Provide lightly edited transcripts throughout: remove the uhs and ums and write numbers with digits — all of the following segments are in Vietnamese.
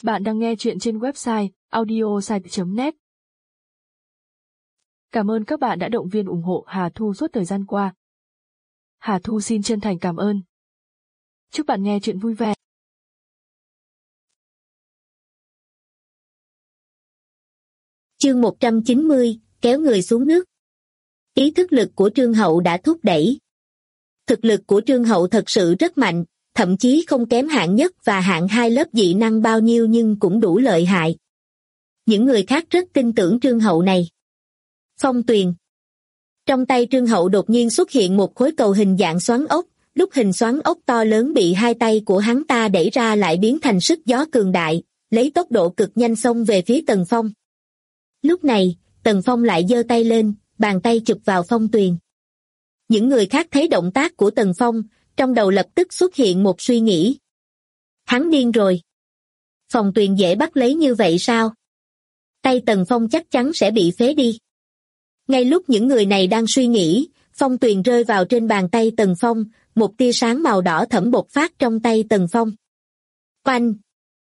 Bạn đang nghe chuyện trên website audiosite.net. Cảm ơn các bạn đã động viên ủng hộ Hà Thu suốt thời gian qua. Hà Thu xin chân thành cảm ơn. Chúc bạn nghe chuyện vui vẻ. Chương 190, kéo người xuống nước. Ý thức lực của Trương Hậu đã thúc đẩy. Thực lực của Trương Hậu thật sự rất mạnh, thậm chí không kém hạng nhất và hạng hai lớp dị năng bao nhiêu nhưng cũng đủ lợi hại. Những người khác rất tin tưởng Trương Hậu này. Phong tuyền. Trong tay Trương Hậu đột nhiên xuất hiện một khối cầu hình dạng xoắn ốc, lúc hình xoắn ốc to lớn bị hai tay của hắn ta đẩy ra lại biến thành sức gió cường đại, lấy tốc độ cực nhanh xông về phía Tần Phong. Lúc này, Tần Phong lại giơ tay lên, bàn tay chụp vào Phong tuyền. Những người khác thấy động tác của Tần Phong, trong đầu lập tức xuất hiện một suy nghĩ. Hắn điên rồi. Phong tuyền dễ bắt lấy như vậy sao? Tay Tần Phong chắc chắn sẽ bị phế đi. Ngay lúc những người này đang suy nghĩ, phong tuyền rơi vào trên bàn tay Tần Phong, một tia sáng màu đỏ thẫm bộc phát trong tay Tần Phong. Oanh!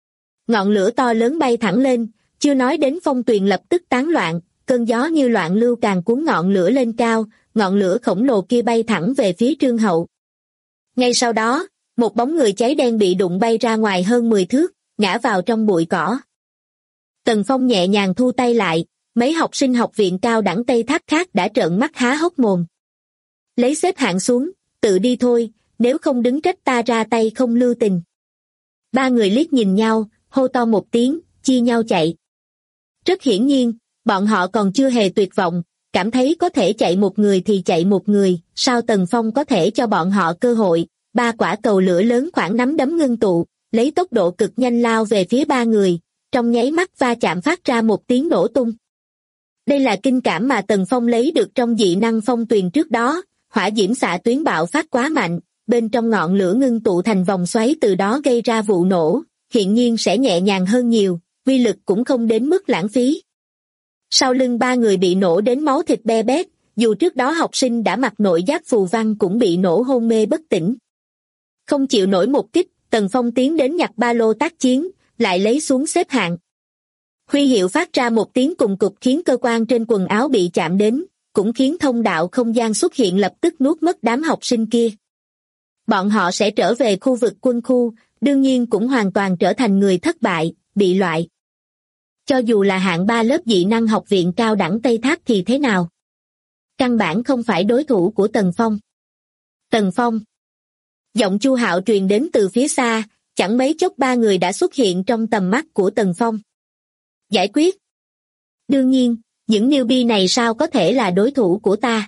Ngọn lửa to lớn bay thẳng lên, chưa nói đến phong tuyền lập tức tán loạn, cơn gió như loạn lưu càng cuốn ngọn lửa lên cao, ngọn lửa khổng lồ kia bay thẳng về phía Trương Hậu. Ngay sau đó, một bóng người cháy đen bị đụng bay ra ngoài hơn 10 thước, ngã vào trong bụi cỏ. Tần Phong nhẹ nhàng thu tay lại, mấy học sinh học viện cao đẳng Tây Tháp khác đã trợn mắt há hốc mồm. Lấy xếp hạng xuống, tự đi thôi, nếu không đứng trách ta ra tay không lưu tình. Ba người liếc nhìn nhau, hô to một tiếng, chia nhau chạy. Rất hiển nhiên, bọn họ còn chưa hề tuyệt vọng, cảm thấy có thể chạy một người thì chạy một người, sao Tần Phong có thể cho bọn họ cơ hội. Ba quả cầu lửa lớn khoảng nắm đấm ngưng tụ, lấy tốc độ cực nhanh lao về phía ba người, trong nháy mắt va chạm phát ra một tiếng nổ tung. Đây là kinh cảm mà Tần Phong lấy được trong dị năng phong tuyền trước đó, hỏa diễm xạ tuyến bạo phát quá mạnh, bên trong ngọn lửa ngưng tụ thành vòng xoáy từ đó gây ra vụ nổ, hiện nhiên sẽ nhẹ nhàng hơn nhiều, uy lực cũng không đến mức lãng phí. Sau lưng ba người bị nổ đến máu thịt be bét, dù trước đó học sinh đã mặc nội giáp phù văn cũng bị nổ hôn mê bất tỉnh. Không chịu nổi một kích, Tần Phong tiến đến nhặt ba lô tác chiến, lại lấy xuống xếp hạng. Huy hiệu phát ra một tiếng cùng cục khiến cơ quan trên quần áo bị chạm đến, cũng khiến thông đạo không gian xuất hiện lập tức nuốt mất đám học sinh kia. Bọn họ sẽ trở về khu vực quân khu, đương nhiên cũng hoàn toàn trở thành người thất bại, bị loại. Cho dù là hạng 3 lớp dị năng học viện cao đẳng Tây Tháp thì thế nào? Căn bản không phải đối thủ của Tần Phong. Tần Phong. Giọng Chu Hạo truyền đến từ phía xa, chẳng mấy chốc ba người đã xuất hiện trong tầm mắt của Tần Phong. Giải quyết. Đương nhiên, những newbie này sao có thể là đối thủ của ta?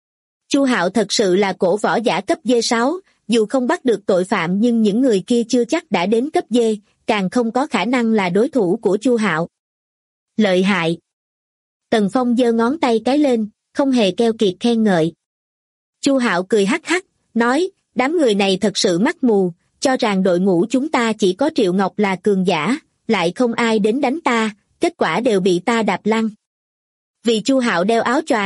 Chu Hạo thật sự là cổ võ giả cấp D6, dù không bắt được tội phạm nhưng những người kia chưa chắc đã đến cấp D, càng không có khả năng là đối thủ của Chu Hạo. Lợi hại. Tần Phong giơ ngón tay cái lên, không hề keo kiệt khen ngợi. Chu Hạo cười hắc hắc, nói, đám người này thật sự mắt mù, cho rằng đội ngũ chúng ta chỉ có Triệu Ngọc là cường giả, lại không ai đến đánh ta, kết quả đều bị ta đạp lăn. Vì Chu Hạo đeo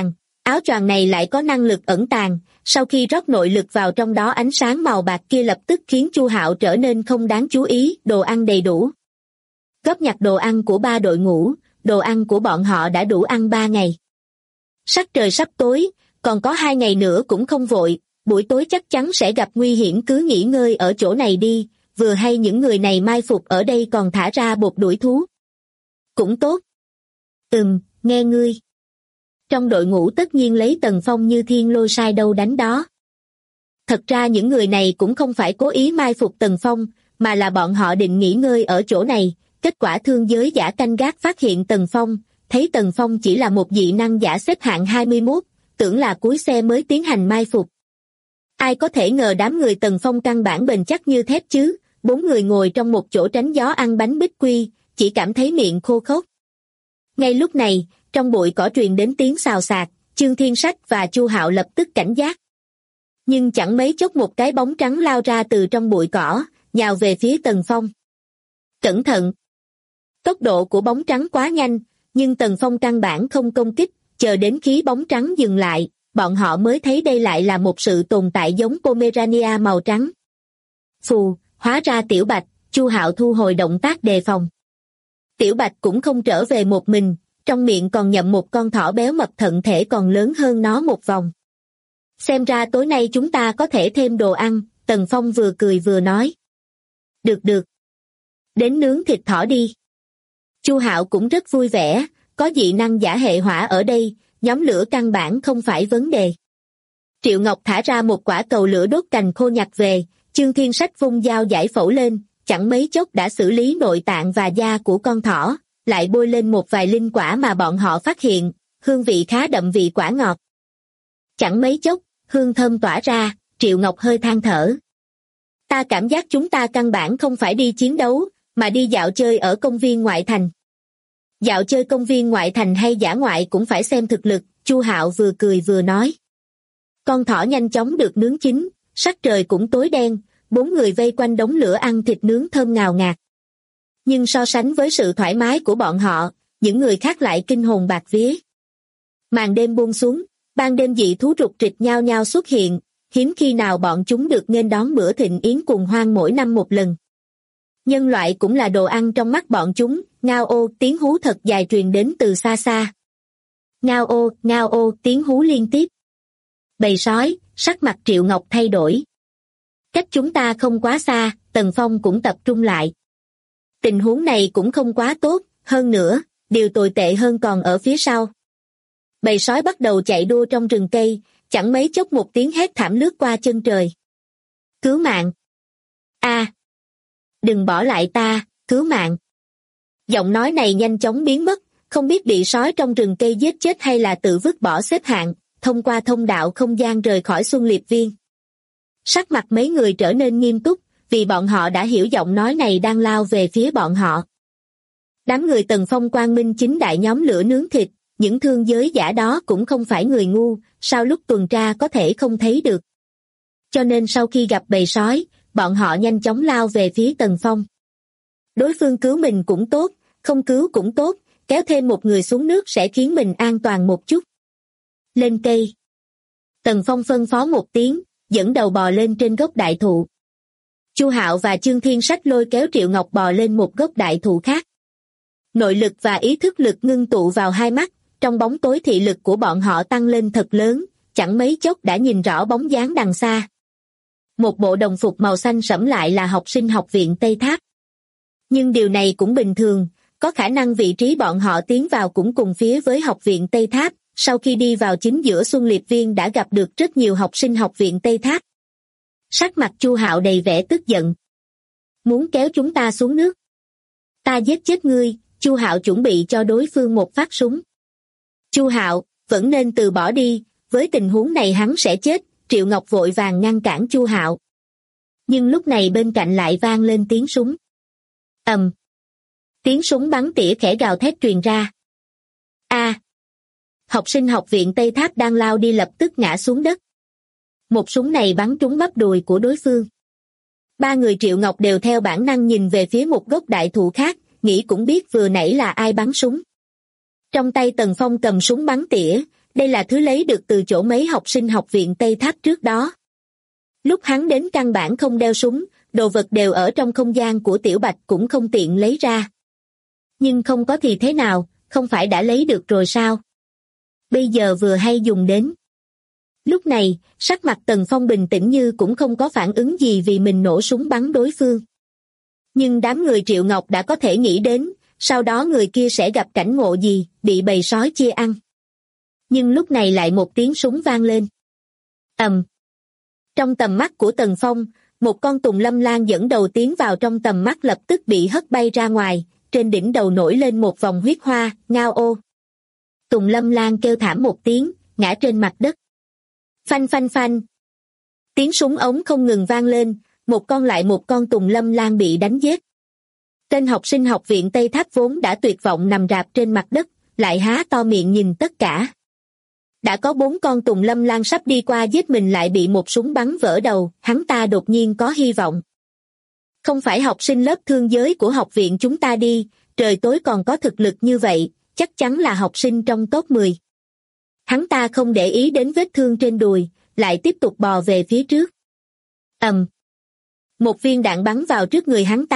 áo choàng này lại có năng lực ẩn tàng, sau khi rót nội lực vào trong đó ánh sáng màu bạc kia lập tức khiến Chu Hạo trở nên không đáng chú ý, đồ ăn đầy đủ. Góp nhặt đồ ăn của ba đội ngũ, đồ ăn của bọn họ đã đủ ăn 3 ngày. Sắc trời sắp tối, còn có 2 ngày nữa cũng không vội, buổi tối chắc chắn sẽ gặp nguy hiểm, cứ nghỉ ngơi ở chỗ này đi, vừa hay những người này mai phục ở đây còn thả ra bột đuổi thú. Cũng tốt. Nghe ngươi. Trong đội ngũ tất nhiên lấy Tần Phong như thiên lôi sai đâu đánh đó. Thật ra những người này cũng không phải cố ý mai phục Tần Phong, mà là bọn họ định nghỉ ngơi ở chỗ này, kết quả thương giới giả canh gác phát hiện Tần Phong, thấy Tần Phong chỉ là một dị năng giả xếp hạng 21, tưởng là cúi xe mới tiến hành mai phục. Ai có thể ngờ đám người Tần Phong căn bản bền chắc như thép chứ, 4 người ngồi trong một chỗ tránh gió ăn bánh bích quy, chỉ cảm thấy miệng khô khốc. Ngay lúc này, trong bụi cỏ truyền đến tiếng xào xạc, Chương Thiên Sách và Chu Hạo lập tức cảnh giác. Nhưng chẳng mấy chốc một cái bóng trắng lao ra từ trong bụi cỏ, nhào về phía Tần Phong. Cẩn thận! Tốc độ của bóng trắng quá nhanh, nhưng Tần Phong căn bản không công kích, chờ đến khi bóng trắng dừng lại, bọn họ mới thấy đây lại là một sự tồn tại giống Pomerania màu trắng. Phù, hóa ra Tiểu Bạch, Chu Hạo thu hồi động tác đề phòng. Tiểu Bạch cũng không trở về một mình, trong miệng còn nhậm một con thỏ béo mập thận thể còn lớn hơn nó một vòng. Xem ra tối nay chúng ta có thể thêm đồ ăn, Tần Phong vừa cười vừa nói. Được được. Đến nướng thịt thỏ đi. Chu Hạo cũng rất vui vẻ, có dị năng giả hệ hỏa ở đây, nhóm lửa căn bản không phải vấn đề. Triệu Ngọc thả ra một quả cầu lửa đốt cành khô nhặt về, Chương Thiên Sách vung dao giải phẫu lên, chẳng mấy chốc đã xử lý nội tạng và da của con thỏ, lại bôi lên một vài linh quả mà bọn họ phát hiện, hương vị khá đậm vị quả ngọt. Chẳng mấy chốc, hương thơm tỏa ra, Triệu Ngọc hơi than thở. Ta cảm giác chúng ta căn bản không phải đi chiến đấu, mà đi dạo chơi ở công viên ngoại thành. Dạo chơi công viên ngoại thành hay dã ngoại cũng phải xem thực lực, Chu Hạo vừa cười vừa nói. Con thỏ nhanh chóng được nướng chín, sắc trời cũng tối đen, 4 người vây quanh đống lửa ăn thịt nướng thơm ngào ngạt. Nhưng so sánh với sự thoải mái của bọn họ, những người khác lại kinh hồn bạt vía. Màn đêm buông xuống, ban đêm dị thú rục rịch nhao nhao xuất hiện, hiếm khi nào bọn chúng được nghênh đón bữa thịnh yến cuồng hoan mỗi năm một lần. Nhân loại cũng là đồ ăn trong mắt bọn chúng, ngao ô, tiếng hú thật dài truyền đến từ xa xa. Ngao ô, tiếng hú liên tiếp. Bầy sói, sắc mặt Triệu Ngọc thay đổi. Cách chúng ta không quá xa, Tần Phong cũng tập trung lại. Tình huống này cũng không quá tốt, hơn nữa, điều tồi tệ hơn còn ở phía sau. Bầy sói bắt đầu chạy đua trong rừng cây, chẳng mấy chốc một tiếng hét thảm lướt qua chân trời. Cứu mạng! A! Đừng bỏ lại ta, cứu mạng! Giọng nói này nhanh chóng biến mất, không biết bị sói trong rừng cây giết chết hay là tự vứt bỏ xếp hạng, thông qua thông đạo không gian rời khỏi Xuân Liệp Viên. Sắc mặt mấy người trở nên nghiêm túc, vì bọn họ đã hiểu giọng nói này đang lao về phía bọn họ. Đám người Tần Phong quang minh chính đại nhóm lửa nướng thịt, những thương giới giả đó cũng không phải người ngu, sao lúc tuần tra có thể không thấy được. Cho nên sau khi gặp bầy sói, bọn họ nhanh chóng lao về phía Tần Phong. Đối phương cứu mình cũng tốt, không cứu cũng tốt, kéo thêm một người xuống nước sẽ khiến mình an toàn một chút. Lên cây. Tần Phong phân phó một tiếng, dẫn đầu bò lên trên gốc đại thụ. Chu Hạo và Chương Thiên Sách lôi kéo Triệu Ngọc bò lên một gốc đại thụ khác. Nội lực và ý thức lực ngưng tụ vào hai mắt, trong bóng tối thị lực của bọn họ tăng lên thật lớn, chẳng mấy chốc đã nhìn rõ bóng dáng đằng xa. Một bộ đồng phục màu xanh sẫm lại là học sinh học viện Tây Tháp. Nhưng điều này cũng bình thường, có khả năng vị trí bọn họ tiến vào cũng cùng phía với học viện Tây Tháp, sau khi đi vào chính giữa Xuân Liệp Viên đã gặp được rất nhiều học sinh học viện Tây Tháp. Sắc mặt Chu Hạo đầy vẻ tức giận. Muốn kéo chúng ta xuống nước. Ta giết chết ngươi, Chu Hạo chuẩn bị cho đối phương một phát súng. Chu Hạo, vẫn nên từ bỏ đi, với tình huống này hắn sẽ chết, Triệu Ngọc vội vàng ngăn cản Chu Hạo. Nhưng lúc này bên cạnh lại vang lên tiếng súng. Ầm. Tiếng súng bắn tỉa khẽ gào thét truyền ra. A! Học sinh học viện Tây Tháp đang lao đi lập tức ngã xuống đất. Một súng này bắn trúng bắp đùi của đối phương. Ba người Triệu Ngọc đều theo bản năng nhìn về phía một gốc đại thụ khác, nghĩ cũng biết vừa nãy là ai bắn súng. Trong tay Tần Phong cầm súng bắn tỉa, đây là thứ lấy được từ chỗ mấy học sinh học viện Tây Tháp trước đó. Lúc hắn đến căn bản không đeo súng, đồ vật đều ở trong không gian của Tiểu Bạch cũng không tiện lấy ra. Nhưng không có thì thế nào, không phải đã lấy được rồi sao? Bây giờ vừa hay dùng đến. Lúc này, sắc mặt Tần Phong bình tĩnh như cũng không có phản ứng gì vì mình nổ súng bắn đối phương. Nhưng đám người Triệu Ngọc đã có thể nghĩ đến, sau đó người kia sẽ gặp cảnh ngộ gì, bị bầy sói chia ăn. Nhưng lúc này lại một tiếng súng vang lên. Ầm. Trong tầm mắt của Tần Phong, một con tùng lâm lan dẫn đầu tiến vào trong tầm mắt lập tức bị hất bay ra ngoài, trên đỉnh đầu nổi lên một vòng huyết hoa, ngao ô. Tùng lâm lan kêu thảm một tiếng, ngã trên mặt đất. Phanh phanh phanh. Tiếng súng ống không ngừng vang lên, một con tùng lâm lan bị đánh giết. Tên học sinh học viện Tây Tháp vốn đã tuyệt vọng nằm rạp trên mặt đất, lại há to miệng nhìn tất cả. Đã có 4 con tùng lâm lan sắp đi qua giết mình lại bị một súng bắn vỡ đầu, hắn ta đột nhiên có hy vọng. Không phải học sinh lớp thương giới của học viện chúng ta đi, trời tối còn có thực lực như vậy, chắc chắn là học sinh trong top 10. Hắn ta không để ý đến vết thương trên đùi, lại tiếp tục bò về phía trước. Ầm. Một viên đạn bắn vào trước người hắn ta,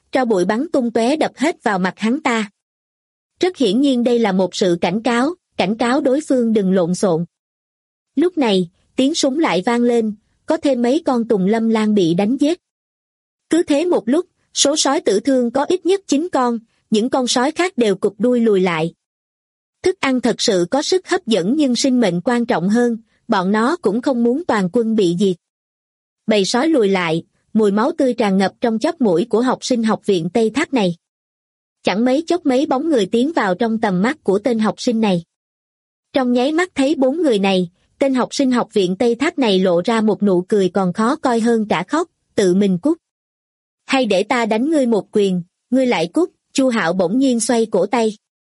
tro bụi bắn tung tóe đập hết vào mặt hắn ta. Rất hiển nhiên đây là một sự cảnh cáo đối phương đừng lộn xộn. Lúc này, tiếng súng lại vang lên, có thêm mấy con tùng lâm lan bị đánh giết. Cứ thế một lúc, số sói tử thương có ít nhất 9 con, những con sói khác đều cụp đuôi lùi lại. Thức ăn thật sự có sức hấp dẫn nhưng sinh mệnh quan trọng hơn, bọn nó cũng không muốn toàn quân bị diệt. Bầy sói lùi lại, mùi máu tươi tràn ngập trong chóp mũi của học sinh học viện Tây Tháp này. Chẳng mấy chốc mấy bóng người tiến vào trong tầm mắt của tên học sinh này. Trong nháy mắt thấy 4 người này, tên học sinh học viện Tây Tháp này lộ ra một nụ cười còn khó coi hơn cả khóc, tự mình cút. Hay để ta đánh ngươi một quyền, ngươi lại cút, Chu Hạo bỗng nhiên xoay cổ tay.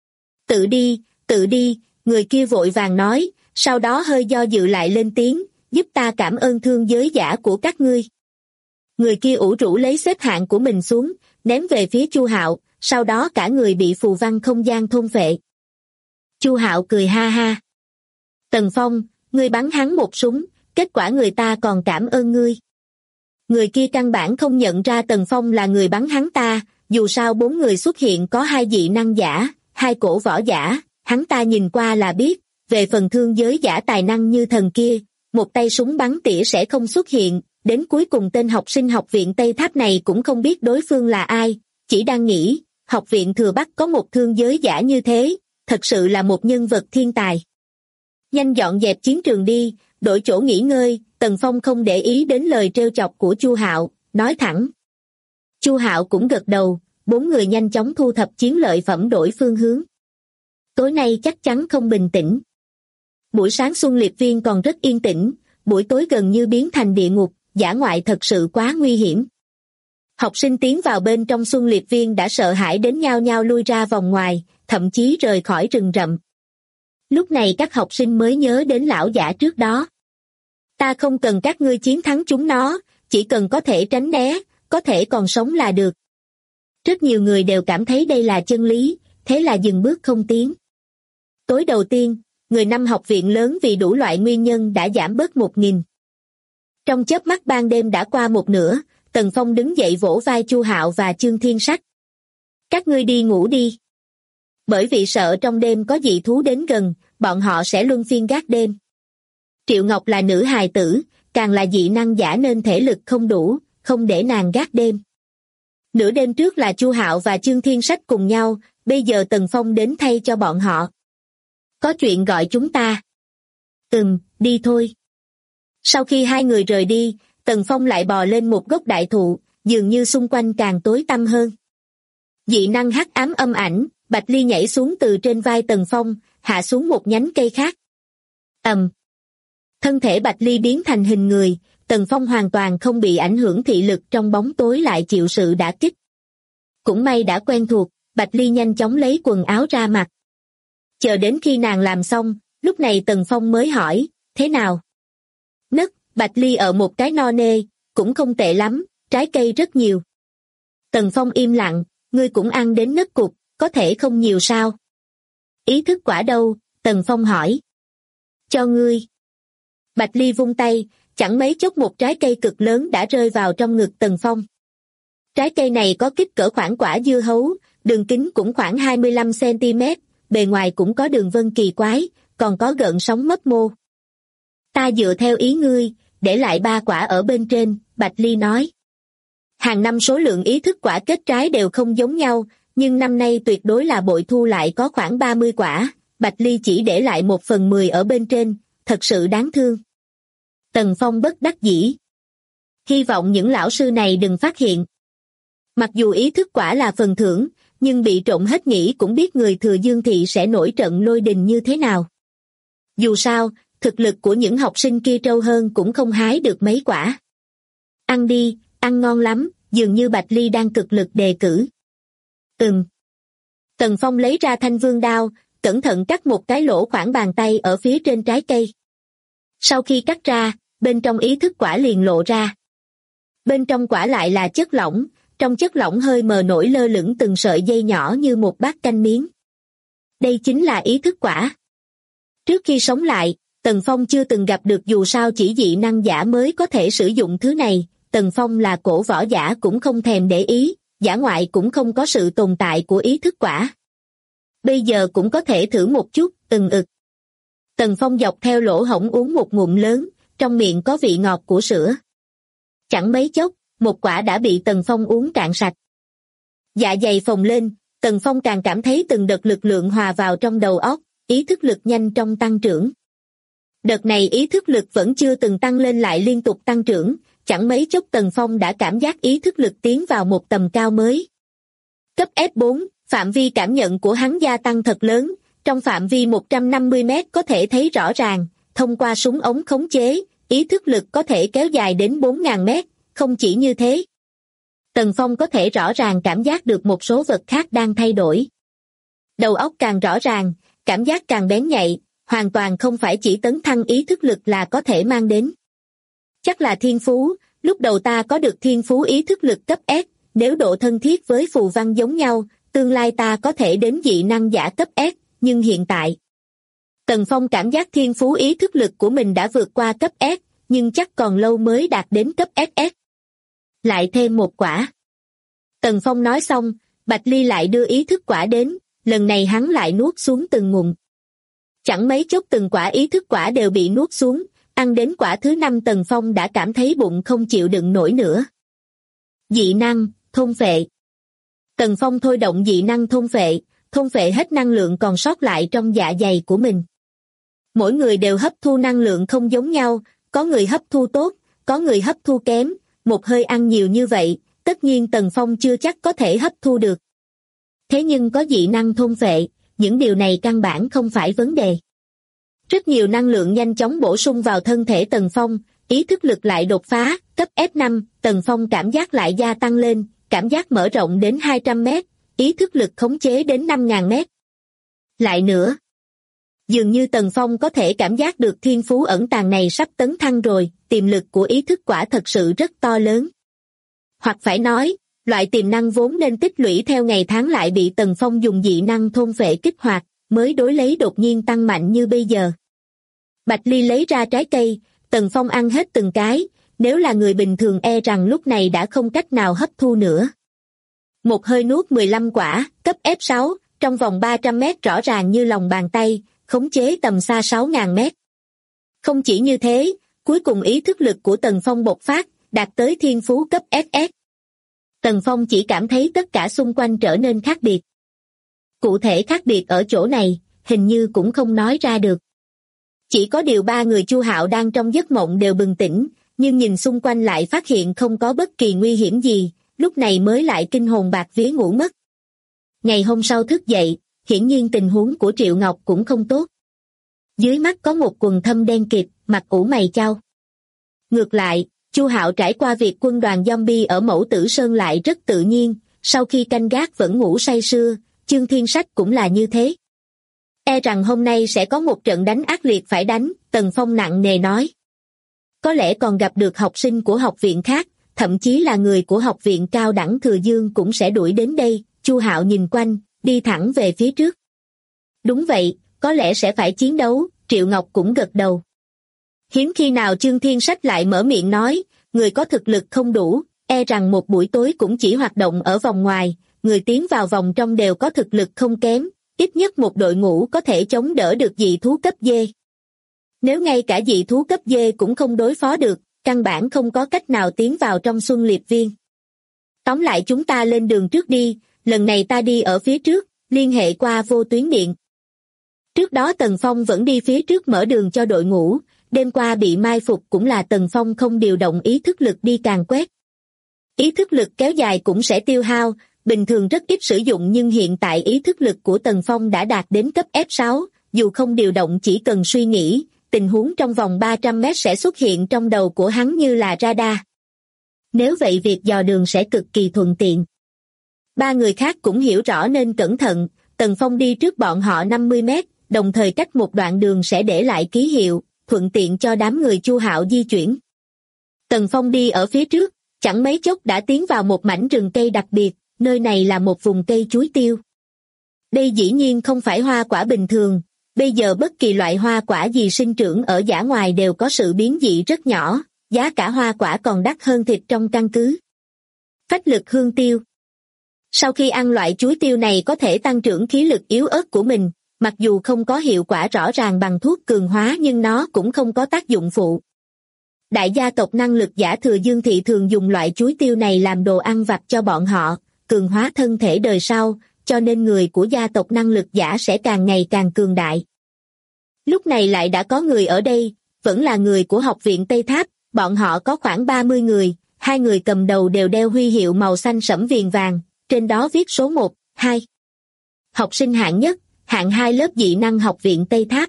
Tự đi, người kia vội vàng nói, sau đó hơi do dự lại lên tiếng, giúp ta cảm ơn thương giới giả của các ngươi. Người kia ủ rũ lấy xếp hạng của mình xuống, ném về phía Chu Hạo, sau đó cả người bị phù văn không gian thôn phệ. Chu Hạo cười ha ha. Tần Phong, ngươi bắn hắn một súng, kết quả người ta còn cảm ơn ngươi. Người kia căn bản không nhận ra Tần Phong là người bắn hắn ta, dù sao 4 người xuất hiện có 2 dị năng giả, 2 cổ võ giả, hắn ta nhìn qua là biết, về phần thương giới giả tài năng như thần kia, một tay súng bắn tỉa sẽ không xuất hiện, đến cuối cùng tên học sinh học viện Tây Tháp này cũng không biết đối phương là ai, chỉ đang nghĩ, học viện Thừa Bắc có một thương giới giả như thế, thật sự là một nhân vật thiên tài. Nhanh dọn dẹp chiến trường đi, đổi chỗ nghỉ ngơi, Tần Phong không để ý đến lời trêu chọc của Chu Hạo, nói thẳng. Chu Hạo cũng gật đầu, 4 người nhanh chóng thu thập chiến lợi phẩm đổi phương hướng. Tối nay chắc chắn không bình tĩnh. Buổi sáng Xuân Liệp Viên còn rất yên tĩnh, buổi tối gần như biến thành địa ngục, dã ngoại thật sự quá nguy hiểm. Học sinh tiến vào bên trong Xuân Liệp Viên đã sợ hãi đến nhao nhao lui ra vòng ngoài, thậm chí rời khỏi rừng rậm. Lúc này các học sinh mới nhớ đến lão giả trước đó. Ta không cần các ngươi chiến thắng chúng nó, chỉ cần có thể tránh né, có thể còn sống là được. Rất nhiều người đều cảm thấy đây là chân lý, thế là dừng bước không tiến. Tối đầu tiên, người năm học viện lớn vì đủ loại nguyên nhân đã giảm bớt 1.000. Trong chớp mắt ban đêm đã qua một nửa, Tần Phong đứng dậy vỗ vai Chu Hạo và Chương Thiên Sách. Các ngươi đi ngủ đi. Bởi vì sợ trong đêm có dị thú đến gần, bọn họ sẽ luân phiên gác đêm. Triệu Ngọc là nữ hài tử, càng là dị năng giả nên thể lực không đủ, không để nàng gác đêm. Nửa đêm trước là Chu Hạo và Chương Thiên Sách cùng nhau, bây giờ Tần Phong đến thay cho bọn họ. Có chuyện gọi chúng ta. Đi thôi. Sau khi 2 người rời đi, Tần Phong lại bò lên một gốc đại thụ, dường như xung quanh càng tối tăm hơn. Dị năng hắc ám âm ảnh, Bạch Ly nhảy xuống từ trên vai Tần Phong, hạ xuống một nhánh cây khác. Thân thể Bạch Ly biến thành hình người, Tần Phong hoàn toàn không bị ảnh hưởng thị lực trong bóng tối lại chịu sự đả kích. Cũng may đã quen thuộc, Bạch Ly nhanh chóng lấy quần áo ra mặc. Chờ đến khi nàng làm xong, lúc này Tần Phong mới hỏi, thế nào? Bạch Ly ở một cái no nê, cũng không tệ lắm, trái cây rất nhiều. Tần Phong im lặng, ngươi cũng ăn đến nấc cục, có thể không nhiều sao? Ý thức quả đâu? Tần Phong hỏi. Cho ngươi. Bạch Ly vung tay, chẳng mấy chốc một trái cây cực lớn đã rơi vào trong ngực Tần Phong. Trái cây này có kích cỡ khoảng quả dưa hấu, đường kính cũng khoảng 25cm, bề ngoài cũng có đường vân kỳ quái, còn có gợn sóng mấp mô. Ta dựa theo ý ngươi, để lại 3 quả ở bên trên, Bạch Ly nói. Hàng năm số lượng ý thức quả kết trái đều không giống nhau, nhưng năm nay tuyệt đối là bội thu lại có khoảng 30 quả, Bạch Ly chỉ để lại 1/10 ở bên trên, thật sự đáng thương. Tần Phong bất đắc dĩ. Hy vọng những lão sư này đừng phát hiện. Mặc dù ý thức quả là phần thưởng, nhưng bị trộm hết nghĩ cũng biết người Thừa Dương Thị sẽ nổi trận lôi đình như thế nào. Dù sao, thực lực của những học sinh kia trâu hơn cũng không hái được mấy quả. Ăn đi, ăn ngon lắm, dường như Bạch Ly đang cực lực đề cử. Tần Phong lấy ra thanh vương đao, cẩn thận cắt một cái lỗ khoảng bàn tay ở phía trên trái cây. Sau khi cắt ra, bên trong ý thức quả liền lộ ra. Bên trong quả lại là chất lỏng, trong chất lỏng hơi mờ nổi lơ lửng từng sợi dây nhỏ như một bát canh miếng. Đây chính là ý thức quả. Trước khi sống lại, Tần Phong chưa từng gặp được, dù sao chỉ dị năng giả mới có thể sử dụng thứ này, Tần Phong là cổ võ giả cũng không thèm để ý, dã ngoại cũng không có sự tồn tại của ý thức quả. Bây giờ cũng có thể thử một chút, ực. Tần Phong dọc theo lỗ hổng uống một ngụm lớn, trong miệng có vị ngọt của sữa. Chẳng mấy chốc, một quả đã bị Tần Phong uống cạn sạch. Dạ dày phồng lên, Tần Phong càng cảm thấy từng đợt lực lượng hòa vào trong đầu óc, ý thức lực nhanh trong tăng trưởng. Đợt này ý thức lực vẫn chưa từng tăng lên lại liên tục tăng trưởng, chẳng mấy chốc Tần Phong đã cảm giác ý thức lực tiến vào một tầm cao mới. Cấp S4, phạm vi cảm nhận của hắn gia tăng thật lớn, trong phạm vi 150 mét có thể thấy rõ ràng, thông qua súng ống khống chế, ý thức lực có thể kéo dài đến 4.000 mét, không chỉ như thế. Tần Phong có thể rõ ràng cảm giác được một số vật khác đang thay đổi. Đầu óc càng rõ ràng, cảm giác càng bén nhạy, hoàn toàn không phải chỉ tấn thăng ý thức lực là có thể mang đến. Chắc là thiên phú, lúc đầu ta có được thiên phú ý thức lực cấp S, nếu độ thân thiết với phù văn giống nhau, tương lai ta có thể đến dị năng giả cấp S, nhưng hiện tại. Tần Phong cảm giác thiên phú ý thức lực của mình đã vượt qua cấp S, nhưng chắc còn lâu mới đạt đến cấp SS. Lại thêm một quả. Tần Phong nói xong, Bạch Ly lại đưa ý thức quả đến, lần này hắn lại nuốt xuống từng ngụm. Chẳng mấy chốc từng quả ý thức quả đều bị nuốt xuống, ăn đến quả thứ 5 Tần Phong đã cảm thấy bụng không chịu đựng nổi nữa. Dị năng, thôn phệ. Tần Phong thôi động dị năng thôn phệ hết năng lượng còn sót lại trong dạ dày của mình. Mỗi người đều hấp thu năng lượng không giống nhau, có người hấp thu tốt, có người hấp thu kém, một hơi ăn nhiều như vậy, tất nhiên Tần Phong chưa chắc có thể hấp thu được. Thế nhưng có dị năng thôn phệ, những điều này căn bản không phải vấn đề. Rất nhiều năng lượng nhanh chóng bổ sung vào thân thể Tần Phong, ý thức lực lại đột phá, cấp F5, Tần Phong cảm giác lại gia tăng lên, cảm giác mở rộng đến 200 mét, ý thức lực khống chế đến 5.000 mét. Lại nữa. Dường như Tần Phong có thể cảm giác được thiên phú ẩn tàng này sắp tấn thăng rồi, tiềm lực của ý thức quả thật sự rất to lớn. Hoặc phải nói, loại tiềm năng vốn nên tích lũy theo ngày tháng lại bị Tần Phong dùng dị năng thôn phệ kích hoạt, mới đối lấy đột nhiên tăng mạnh như bây giờ. Bạch Ly lấy ra trái cây, Tần Phong ăn hết từng cái, nếu là người bình thường e rằng lúc này đã không cách nào hấp thu nữa. Một hơi nuốt 15 quả, cấp F6, trong vòng 300 mét rõ ràng như lòng bàn tay, khống chế tầm xa 6.000 mét. Không chỉ như thế, cuối cùng ý thức lực của Tần Phong bộc phát, đạt tới thiên phú cấp SS. Tần Phong chỉ cảm thấy tất cả xung quanh trở nên khác biệt. Cụ thể khác biệt ở chỗ này, hình như cũng không nói ra được. Chỉ có điều 3 người Chu Hạo đang trong giấc mộng đều bừng tỉnh, nhưng nhìn xung quanh lại phát hiện không có bất kỳ nguy hiểm gì, lúc này mới lại kinh hồn bạt vía ngủ mất. Ngày hôm sau thức dậy, hiển nhiên tình huống của Triệu Ngọc cũng không tốt. Dưới mắt có một quần thâm đen kịt, mặt ủ mày chau. Ngược lại, Chu Hạo trải qua việc quân đoàn zombie ở Mẫu Tử Sơn lại rất tự nhiên, sau khi canh gác vẫn ngủ say sưa, Chương Thiên Sách cũng là như thế. E rằng hôm nay sẽ có một trận đánh ác liệt phải đánh, Tần Phong nặng nề nói. Có lẽ còn gặp được học sinh của học viện khác, thậm chí là người của học viện cao đẳng Thừa Dương cũng sẽ đuổi đến đây. Chu Hạo nhìn quanh, đi thẳng về phía trước. Đúng vậy, có lẽ sẽ phải chiến đấu, Triệu Ngọc cũng gật đầu. Hiếm khi nào Chương Thiên Sách lại mở miệng nói, người có thực lực không đủ, e rằng một buổi tối cũng chỉ hoạt động ở vòng ngoài, người tiến vào vòng trong đều có thực lực không kém, ít nhất một đội ngũ có thể chống đỡ được dị thú cấp D. Nếu ngay cả dị thú cấp D cũng không đối phó được, căn bản không có cách nào tiến vào trong Xuân Liệp Viên. Tóm lại chúng ta lên đường trước đi, lần này ta đi ở phía trước, liên hệ qua vô tuyến điện. Trước đó Tần Phong vẫn đi phía trước mở đường cho đội ngũ, đêm qua bị mai phục cũng là Tần Phong không điều động ý thức lực đi càn quét. Ý thức lực kéo dài cũng sẽ tiêu hao, bình thường rất ít sử dụng nhưng hiện tại ý thức lực của Tần Phong đã đạt đến cấp F6, dù không điều động chỉ cần suy nghĩ, tình huống trong vòng 300 mét sẽ xuất hiện trong đầu của hắn như là radar. Nếu vậy việc dò đường sẽ cực kỳ thuận tiện. 3 người khác cũng hiểu rõ nên cẩn thận, Tần Phong đi trước bọn họ 50 mét, đồng thời cách một đoạn đường sẽ để lại ký hiệu, thuận tiện cho đám người Chu Hạo di chuyển. Tần Phong đi ở phía trước, chẳng mấy chốc đã tiến vào một mảnh rừng cây đặc biệt, nơi này là một vùng cây chuối tiêu. Đây dĩ nhiên không phải hoa quả bình thường, bây giờ bất kỳ loại hoa quả gì sinh trưởng ở dã ngoài đều có sự biến dị rất nhỏ, giá cả hoa quả còn đắt hơn thịt trong căn cứ. Phách lực hương tiêu. Sau khi ăn loại chuối tiêu này có thể tăng trưởng khí lực yếu ớt của mình, mặc dù không có hiệu quả rõ ràng bằng thuốc cường hóa nhưng nó cũng không có tác dụng phụ. Đại gia tộc năng lực giả Thừa Dương Thị thường dùng loại chuối tiêu này làm đồ ăn vặt cho bọn họ, cường hóa thân thể đời sau, cho nên người của gia tộc năng lực giả sẽ càng ngày càng cường đại. Lúc này lại đã có người ở đây, vẫn là người của học viện Tây Tháp, bọn họ có khoảng 30 người, 2 người cầm đầu đều đeo huy hiệu màu xanh sẫm viền vàng, trên đó viết số 1, 2. Học sinh hạng nhất, hạng 2 lớp dị năng học viện Tây Tháp.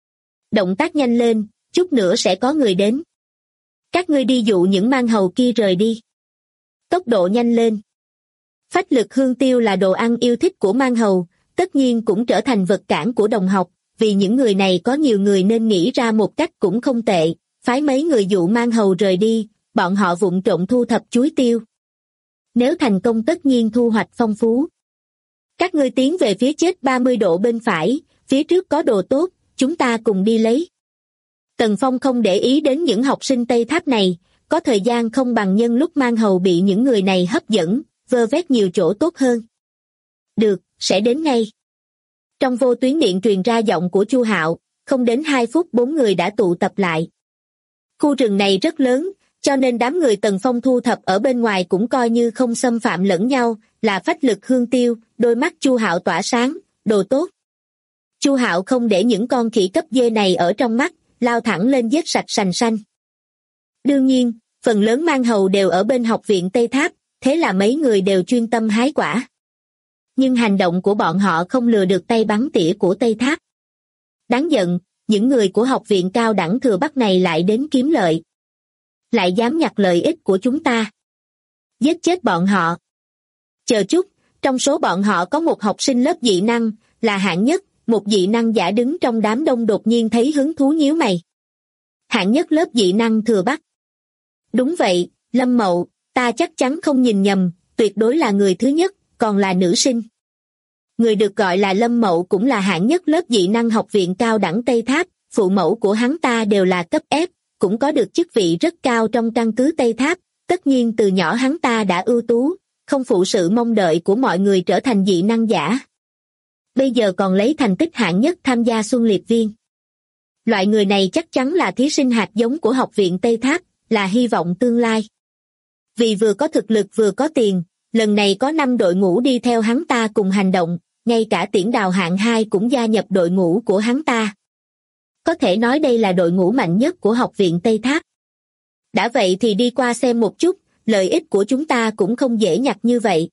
Động tác nhanh lên, chút nữa sẽ có người đến. Các ngươi đi dụ những mang hầu kia rời đi. Tốc độ nhanh lên. Phách lực hương tiêu là đồ ăn yêu thích của mang hầu, tất nhiên cũng trở thành vật cản của đồng học, vì những người này có nhiều người nên nghĩ ra một cách cũng không tệ, phái mấy người dụ mang hầu rời đi, bọn họ vụng trộm thu thập chuối tiêu. Nếu thành công tất nhiên thu hoạch phong phú. Các ngươi tiến về phía chết 30 độ bên phải, phía trước có đồ tốt, chúng ta cùng đi lấy. Tần Phong không để ý đến những học sinh Tây Tháp này, có thời gian không bằng nhân lúc mang hầu bị những người này hấp dẫn, vơ vét nhiều chỗ tốt hơn. Được, sẽ đến ngay. Trong vô tuyến điện truyền ra giọng của Chu Hạo, không đến 2 phút 4 người đã tụ tập lại. Khu rừng này rất lớn, cho nên đám người Tần Phong thu thập ở bên ngoài cũng coi như không xâm phạm lẫn nhau, là phách lực hương tiêu, đôi mắt Chu Hạo tỏa sáng, đồ tốt. Chu Hạo không để những con khỉ cấp dê này ở trong mắt, lao thẳng lên giết sạch sành sanh. Đương nhiên, phần lớn mang hầu đều ở bên học viện Tây Tháp, thế là mấy người đều chuyên tâm hái quả. Nhưng hành động của bọn họ không lừa được tay bắn tỉa của Tây Tháp. Đáng giận, những người của học viện cao đẳng Thừa Bắc này lại đến kiếm lợi. Lại dám nhặt lợi ích của chúng ta. Giết chết bọn họ. Chờ chút, trong số bọn họ có một học sinh lớp dị năng, là hạng nhất, một dị năng giả đứng trong đám đông đột nhiên thấy hứng thú nhíu mày. Hạng nhất lớp dị năng Thừa Bắc. Đúng vậy, Lâm Mậu, ta chắc chắn không nhìn nhầm, tuyệt đối là người thứ nhất, còn là nữ sinh. Người được gọi là Lâm Mậu cũng là hạng nhất lớp dị năng học viện cao đẳng Tây Tháp, phụ mẫu của hắn ta đều là cấp F, cũng có được chức vị rất cao trong căn cứ Tây Tháp, tất nhiên từ nhỏ hắn ta đã ưu tú, không phụ sự mong đợi của mọi người trở thành dị năng giả. Bây giờ còn lấy thành tích hạng nhất tham gia Xuân Liệt Viên. Loại người này chắc chắn là thí sinh hạt giống của học viện Tây Tháp, là hy vọng tương lai. Vì vừa có thực lực vừa có tiền, lần này có 5 đội ngũ đi theo hắn ta cùng hành động, ngay cả Tiễn Đào hạng 2 cũng gia nhập đội ngũ của hắn ta. Có thể nói đây là đội ngũ mạnh nhất của học viện Tây Tháp. Đã vậy thì đi qua xem một chút, lợi ích của chúng ta cũng không dễ nhặt như vậy.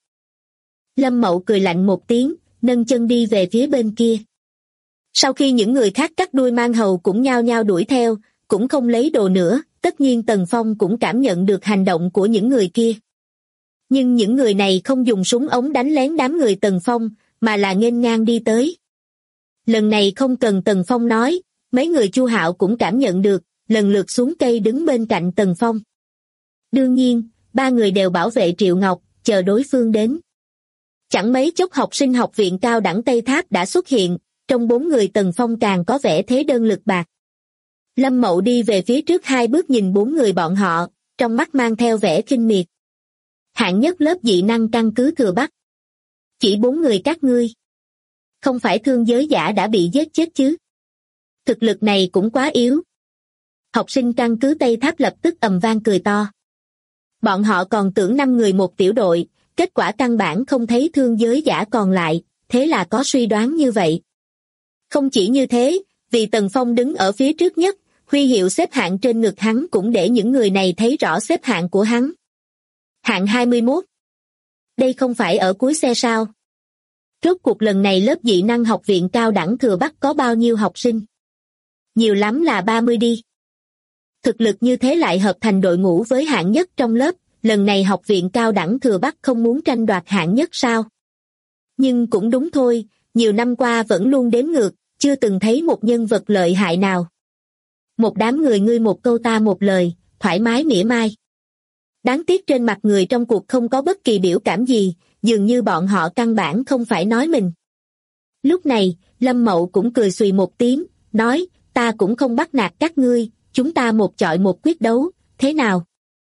Lâm Mậu cười lạnh một tiếng, nâng chân đi về phía bên kia. Sau khi những người khác cắt đuôi mang hầu cũng nhao nhao đuổi theo, cũng không lấy đồ nữa, tất nhiên Tần Phong cũng cảm nhận được hành động của những người kia. Nhưng những người này không dùng súng ống đánh lén đám người Tần Phong, mà là nghênh ngang đi tới. Lần này không cần Tần Phong nói, mấy người Chu Hạo cũng cảm nhận được, lần lượt xuống cây đứng bên cạnh Tần Phong. Đương nhiên, 3 người đều bảo vệ Triệu Ngọc, chờ đối phương đến. Chẳng mấy chốc học sinh học viện cao đẳng Tây Tháp đã xuất hiện, trong 4 người Tần Phong càng có vẻ thế đơn lực bạc. Lâm Mậu đi về phía trước 2 bước nhìn 4 người bọn họ, trong mắt mang theo vẻ khinh miệt. Hạng nhất lớp dị năng căn cứ Thừa Bắc. Chỉ 4 người các ngươi. Không phải thương giới giả đã bị giết chết chứ? Thực lực này cũng quá yếu. Học sinh căn cứ Tây Tháp lập tức ầm vang cười to. Bọn họ còn tưởng 5 người một tiểu đội, kết quả căn bản không thấy thương giới giả còn lại, thế là có suy đoán như vậy. Không chỉ như thế, vì Tần Phong đứng ở phía trước nhất, huy hiệu xếp hạng trên ngực hắn cũng để những người này thấy rõ xếp hạng của hắn. Hạng 21. Đây không phải ở cuối xe sao? Rốt cuộc lần này lớp dị năng học viện cao đẳng Thừa Bắc có bao nhiêu học sinh? Nhiều lắm là 30 đi. Thực lực như thế lại hợp thành đội ngũ với hạng nhất trong lớp, lần này học viện cao đẳng Thừa Bắc không muốn tranh đoạt hạng nhất sao? Nhưng cũng đúng thôi, nhiều năm qua vẫn luôn đếm ngược, chưa từng thấy một nhân vật lợi hại nào. Một đám người ngươi một câu ta một lời, thoải mái mỉa mai. Đáng tiếc trên mặt người trong cuộc không có bất kỳ biểu cảm gì, dường như bọn họ căn bản không phải nói mình. Lúc này, Lâm Mậu cũng cười xùy một tiếng, nói, ta cũng không bắt nạt các ngươi, chúng ta một chọi một quyết đấu, thế nào?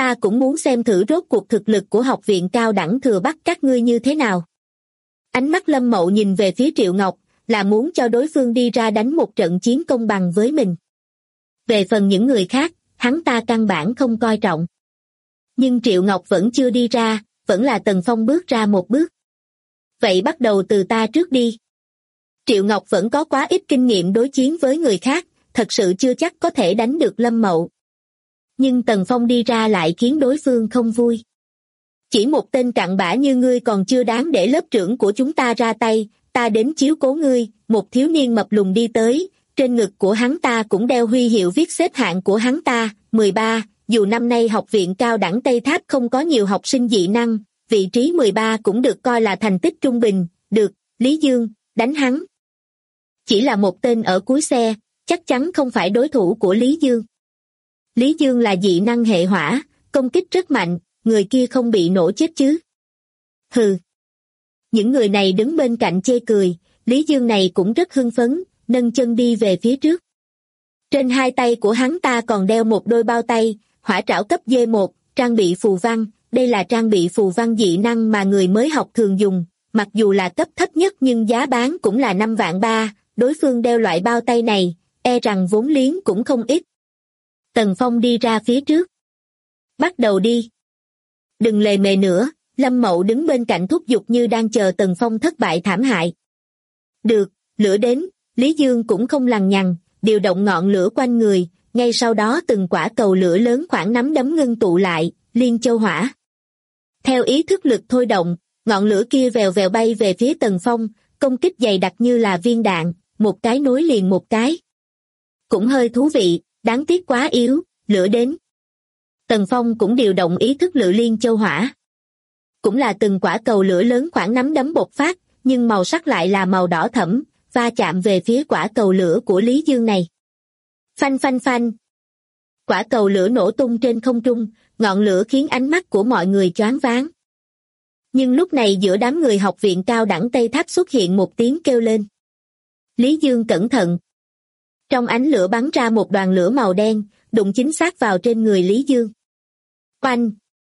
ta cũng muốn xem thử rốt cuộc thực lực của học viện cao đẳng Thừa Bắc các ngươi như thế nào. Ánh mắt Lâm Mậu nhìn về phía Triệu Ngọc, là muốn cho đối phương đi ra đánh một trận chiến công bằng với mình. Về phần những người khác, hắn ta căn bản không coi trọng. Nhưng Triệu Ngọc vẫn chưa đi ra, vẫn là Tần Phong bước ra một bước. Vậy bắt đầu từ ta trước đi. Triệu Ngọc vẫn có quá ít kinh nghiệm đối chiến với người khác, thật sự chưa chắc có thể đánh được Lâm Mậu. Nhưng Tần Phong đi ra lại khiến đối phương không vui. Chỉ một tên cặn bã như ngươi còn chưa đáng để lớp trưởng của chúng ta ra tay, ta đến chiếu cố ngươi. Một thiếu niên mập lùn đi tới, trên ngực của hắn ta cũng đeo huy hiệu viết xếp hạng của hắn ta, 13, dù năm nay học viện cao đẳng Tây Tháp không có nhiều học sinh dị năng, vị trí 13 cũng được coi là thành tích trung bình, được, Lý Dương, đánh hắn. Chỉ là một tên ở cuối xe, chắc chắn không phải đối thủ của Lý Dương. Lý Dương là dị năng hệ hỏa, công kích rất mạnh, người kia không bị nổ chết chứ. Hừ. Những người này đứng bên cạnh chê cười, Lý Dương này cũng rất hưng phấn, nâng chân đi về phía trước. Trên hai tay của hắn ta còn đeo một đôi bao tay, hỏa trảo cấp D1, trang bị phù văn, đây là trang bị phù văn dị năng mà người mới học thường dùng, mặc dù là cấp thấp nhất nhưng giá bán cũng là 5 vạn 3, đối phương đeo loại bao tay này, e rằng vốn liếng cũng không ít. Tần Phong đi ra phía trước. Bắt đầu đi. Đừng lề mề nữa, Lâm Mậu đứng bên cạnh thúc giục như đang chờ Tần Phong thất bại thảm hại. Được, lửa đến, Lý Dương cũng không lằng nhằng, điều động ngọn lửa quanh người, ngay sau đó từng quả cầu lửa lớn khoảng nắm đấm ngưng tụ lại, liên châu hỏa. Theo ý thức lực thôi động, ngọn lửa kia vèo vèo bay về phía Tần Phong, công kích dày đặc như là viên đạn, một cái nối liền một cái. Cũng hơi thú vị, đáng tiếc quá yếu, lửa đến. Tần Phong cũng điều động ý thức lửa liên châu hỏa. Cũng là từng quả cầu lửa lớn khoảng nắm đấm bộc phát, nhưng màu sắc lại là màu đỏ thẫm, va chạm về phía quả cầu lửa của Lý Dương này. Phanh phanh phanh. Quả cầu lửa nổ tung trên không trung, ngọn lửa khiến ánh mắt của mọi người choáng váng. Nhưng lúc này giữa đám người học viện cao đẳng Tây Tháp xuất hiện một tiếng kêu lên. Lý Dương cẩn thận. Trong ánh lửa bắn ra một đoàn lửa màu đen, đụng chính xác vào trên người Lý Dương. Oanh!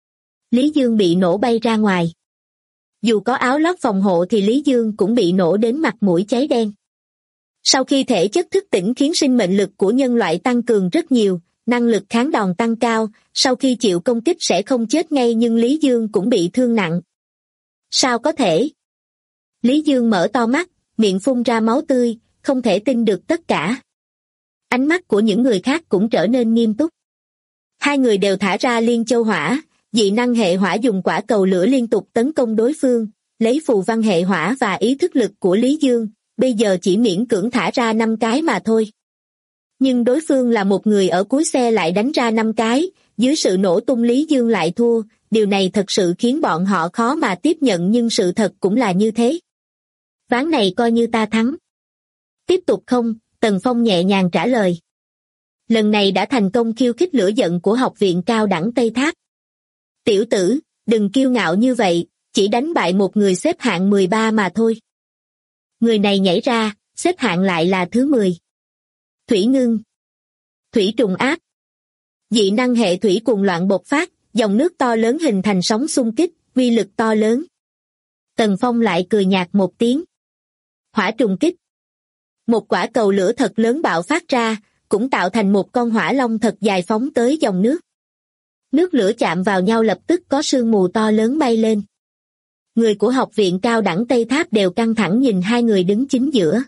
Lý Dương bị nổ bay ra ngoài. Dù có áo lót phòng hộ thì Lý Dương cũng bị nổ đến mặt mũi cháy đen. Sau khi thể chất thức tỉnh khiến sinh mệnh lực của nhân loại tăng cường rất nhiều, năng lực kháng đòn tăng cao, sau khi chịu công kích sẽ không chết ngay nhưng Lý Dương cũng bị thương nặng. Sao có thể? Lý Dương mở to mắt, miệng phun ra máu tươi, không thể tin được tất cả. Ánh mắt của những người khác cũng trở nên nghiêm túc. Hai người đều thả ra liên châu hỏa, dị năng hệ hỏa dùng quả cầu lửa liên tục tấn công đối phương, lấy phù văn hệ hỏa và ý thức lực của Lý Dương, bây giờ chỉ miễn cưỡng thả ra 5 cái mà thôi. Nhưng đối phương là một người ở cuối xe lại đánh ra 5 cái, dưới sự nổ tung Lý Dương lại thua, điều này thật sự khiến bọn họ khó mà tiếp nhận nhưng sự thật cũng là như thế. Ván này coi như ta thắng. Tiếp tục không? Tần Phong nhẹ nhàng trả lời. Lần này đã thành công khiêu khích lửa giận của học viện cao đẳng Tây Tháp. Tiểu tử, đừng kiêu ngạo như vậy, chỉ đánh bại một người xếp hạng 13 mà thôi. Người này nhảy ra, xếp hạng lại là thứ 10. Thủy ngưng. Thủy trùng áp. Dị năng hệ thủy cuồng loạn bộc phát, dòng nước to lớn hình thành sóng xung kích, uy lực to lớn. Tần Phong lại cười nhạt một tiếng. Hỏa trùng kích. Một quả cầu lửa thật lớn bạo phát ra, cũng tạo thành một con hỏa long thật dài phóng tới dòng nước. Nước lửa chạm vào nhau lập tức có sương mù to lớn bay lên. Người của học viện cao đẳng Tây Tháp đều căng thẳng nhìn hai người đứng chính giữa.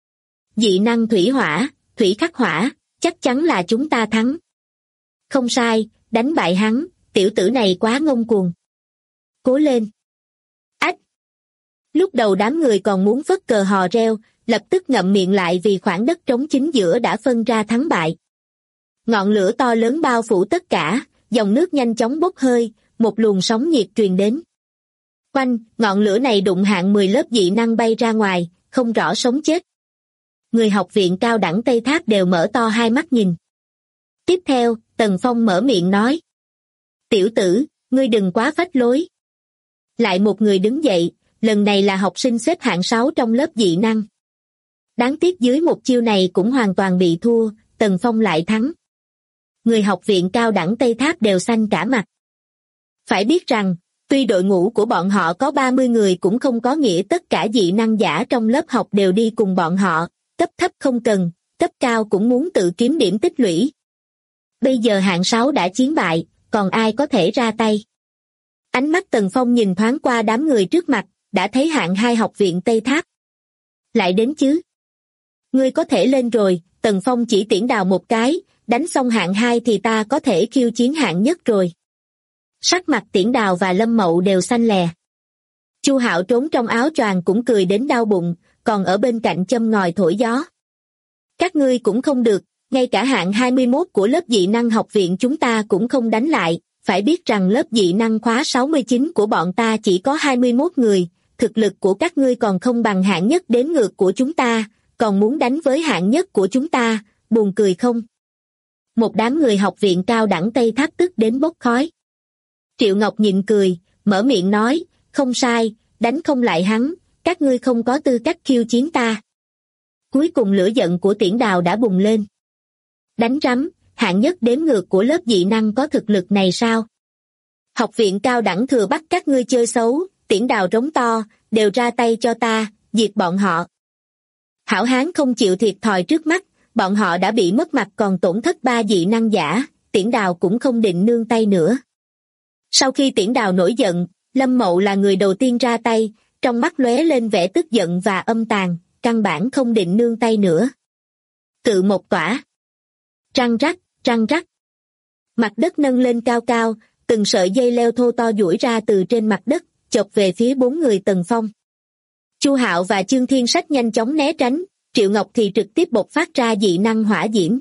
Dị năng thủy hỏa, thủy khắc hỏa, chắc chắn là chúng ta thắng. Không sai, đánh bại hắn, tiểu tử này quá ngông cuồng. Cố lên. Ách! Lúc đầu đám người còn muốn phất cờ hò reo, lập tức ngậm miệng lại vì khoảng đất trống chính giữa đã phân ra thắng bại. Ngọn lửa to lớn bao phủ tất cả, dòng nước nhanh chóng bốc hơi, một luồng sóng nhiệt truyền đến. Quanh, ngọn lửa này đụng hạng 10 lớp dị năng bay ra ngoài, không rõ sống chết. Người học viện cao đẳng Tây Tháp đều mở to hai mắt nhìn. Tiếp theo, Tần Phong mở miệng nói. Tiểu tử, ngươi đừng quá phách lối. Lại một người đứng dậy, lần này là học sinh xếp hạng 6 trong lớp dị năng. Đáng tiếc dưới một chiêu này cũng hoàn toàn bị thua, Tần Phong lại thắng. Người học viện cao đẳng Tây Tháp đều xanh cả mặt. Phải biết rằng, tuy đội ngũ của bọn họ có 30 người cũng không có nghĩa tất cả dị năng giả trong lớp học đều đi cùng bọn họ, cấp thấp không cần, cấp cao cũng muốn tự kiếm điểm tích lũy. Bây giờ hạng 6 đã chiến bại, còn ai có thể ra tay? Ánh mắt Tần Phong nhìn thoáng qua đám người trước mặt, đã thấy hạng 2 học viện Tây Tháp. Lại đến chứ? Ngươi có thể lên rồi, Tần Phong chỉ Tiễn Đào một cái, đánh xong hạng 2 thì ta có thể khiêu chiến hạng nhất rồi. Sắc mặt Tiễn Đào và Lâm Mậu đều xanh lè. Chu Hạo trốn trong áo choàng cũng cười đến đau bụng, còn ở bên cạnh châm ngòi thổi gió. Các ngươi cũng không được, ngay cả hạng 21 của lớp dị năng học viện chúng ta cũng không đánh lại, phải biết rằng lớp dị năng khóa 69 của bọn ta chỉ có 21 người, thực lực của các ngươi còn không bằng hạng nhất đếm ngược của chúng ta, còn muốn đánh với hạng nhất của chúng ta, buồn cười không? Một đám người học viện cao đẳng Tây Tháp tức đến bốc khói. Triệu Ngọc nhịn cười, mở miệng nói, không sai, đánh không lại hắn, các ngươi không có tư cách khiêu chiến ta. Cuối cùng lửa giận của Tiễn Đào đã bùng lên. Đánh rắm, hạng nhất đếm ngược của lớp dị năng có thực lực này sao? Học viện cao đẳng thừa bắt các ngươi chơi xấu, Tiễn Đào rống to, đều ra tay cho ta, diệt bọn họ. Hảo hán không chịu thiệt thòi trước mắt, bọn họ đã bị mất mặt còn tổn thất 3 dị năng giả, Tiễn Đào cũng không định nương tay nữa. Sau khi Tiễn Đào nổi giận, Lâm Mậu là người đầu tiên ra tay, trong mắt lóe lên vẻ tức giận và âm tàn, căn bản không định nương tay nữa. Cự một tỏa. Răng rắc, răng rắc. Mặt đất nâng lên cao cao, từng sợi dây leo thô to duỗi ra từ trên mặt đất, chộp về phía 4 người Tần Phong. Chu Hạo và Chương Thiên Sách nhanh chóng né tránh, Triệu Ngọc thì trực tiếp bộc phát ra dị năng hỏa diễm.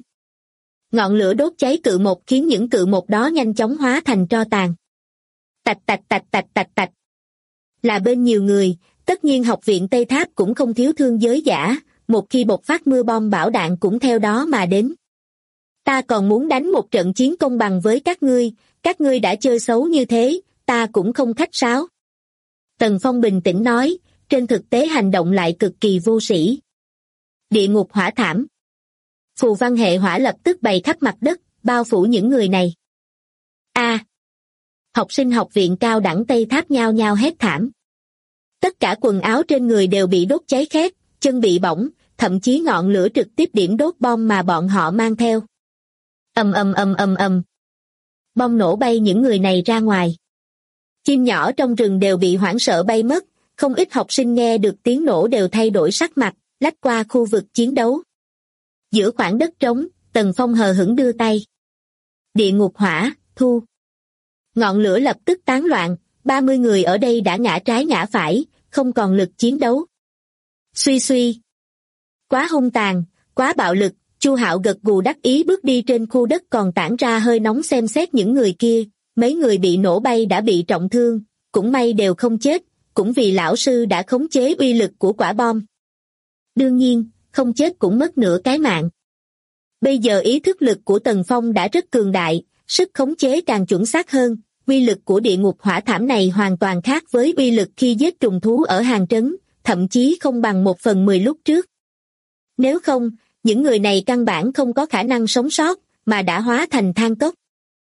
Ngọn lửa đốt cháy cự một khiến những cự một đó nhanh chóng hóa thành tro tàn. Tạch tạch tạch tạch tạch tạch. Là bên nhiều người, tất nhiên học viện Tây Tháp cũng không thiếu thương giới giả, một khi bộc phát mưa bom bão đạn cũng theo đó mà đến. Ta còn muốn đánh một trận chiến công bằng với các ngươi đã chơi xấu như thế, ta cũng không khách sáo. Tần Phong bình tĩnh nói, trên thực tế hành động lại cực kỳ vô sĩ. Địa ngục hỏa thảm. Phù văn hệ hỏa lập tức bày khắp mặt đất, bao phủ những người này. A! Học sinh học viện cao đẳng Tây Tháp nhao nhao hét thảm. Tất cả quần áo trên người đều bị đốt cháy khét, chân bị bỏng, thậm chí ngọn lửa trực tiếp điểm đốt bom mà bọn họ mang theo. Ầm ầm ầm ầm ầm. Bom nổ bay những người này ra ngoài. Chim nhỏ trong rừng đều bị hoảng sợ bay mất, không ít học sinh nghe được tiếng nổ đều thay đổi sắc mặt, lách qua khu vực chiến đấu. Giữa khoảng đất trống, Tần Phong hờ hững đưa tay. Địa ngục hỏa, thu. Ngọn lửa lập tức tán loạn, 30 người ở đây đã ngã trái ngã phải, không còn lực chiến đấu. Suy suy. Quá hung tàn, quá bạo lực, Chu Hạo gật gù đắc ý bước đi trên khu đất còn tản ra hơi nóng xem xét những người kia, mấy người bị nổ bay đã bị trọng thương, cũng may đều không chết, cũng vì lão sư đã khống chế uy lực của quả bom. Đương nhiên, không chết cũng mất nửa cái mạng. Bây giờ ý thức lực của Tần Phong đã rất cường đại, sức khống chế càng chuẩn xác hơn, uy lực của địa ngục hỏa thảm này hoàn toàn khác với uy lực khi giết trùng thú ở hàng trấn, thậm chí không bằng 1/10 lúc trước. Nếu không, những người này căn bản không có khả năng sống sót, mà đã hóa thành than cốc.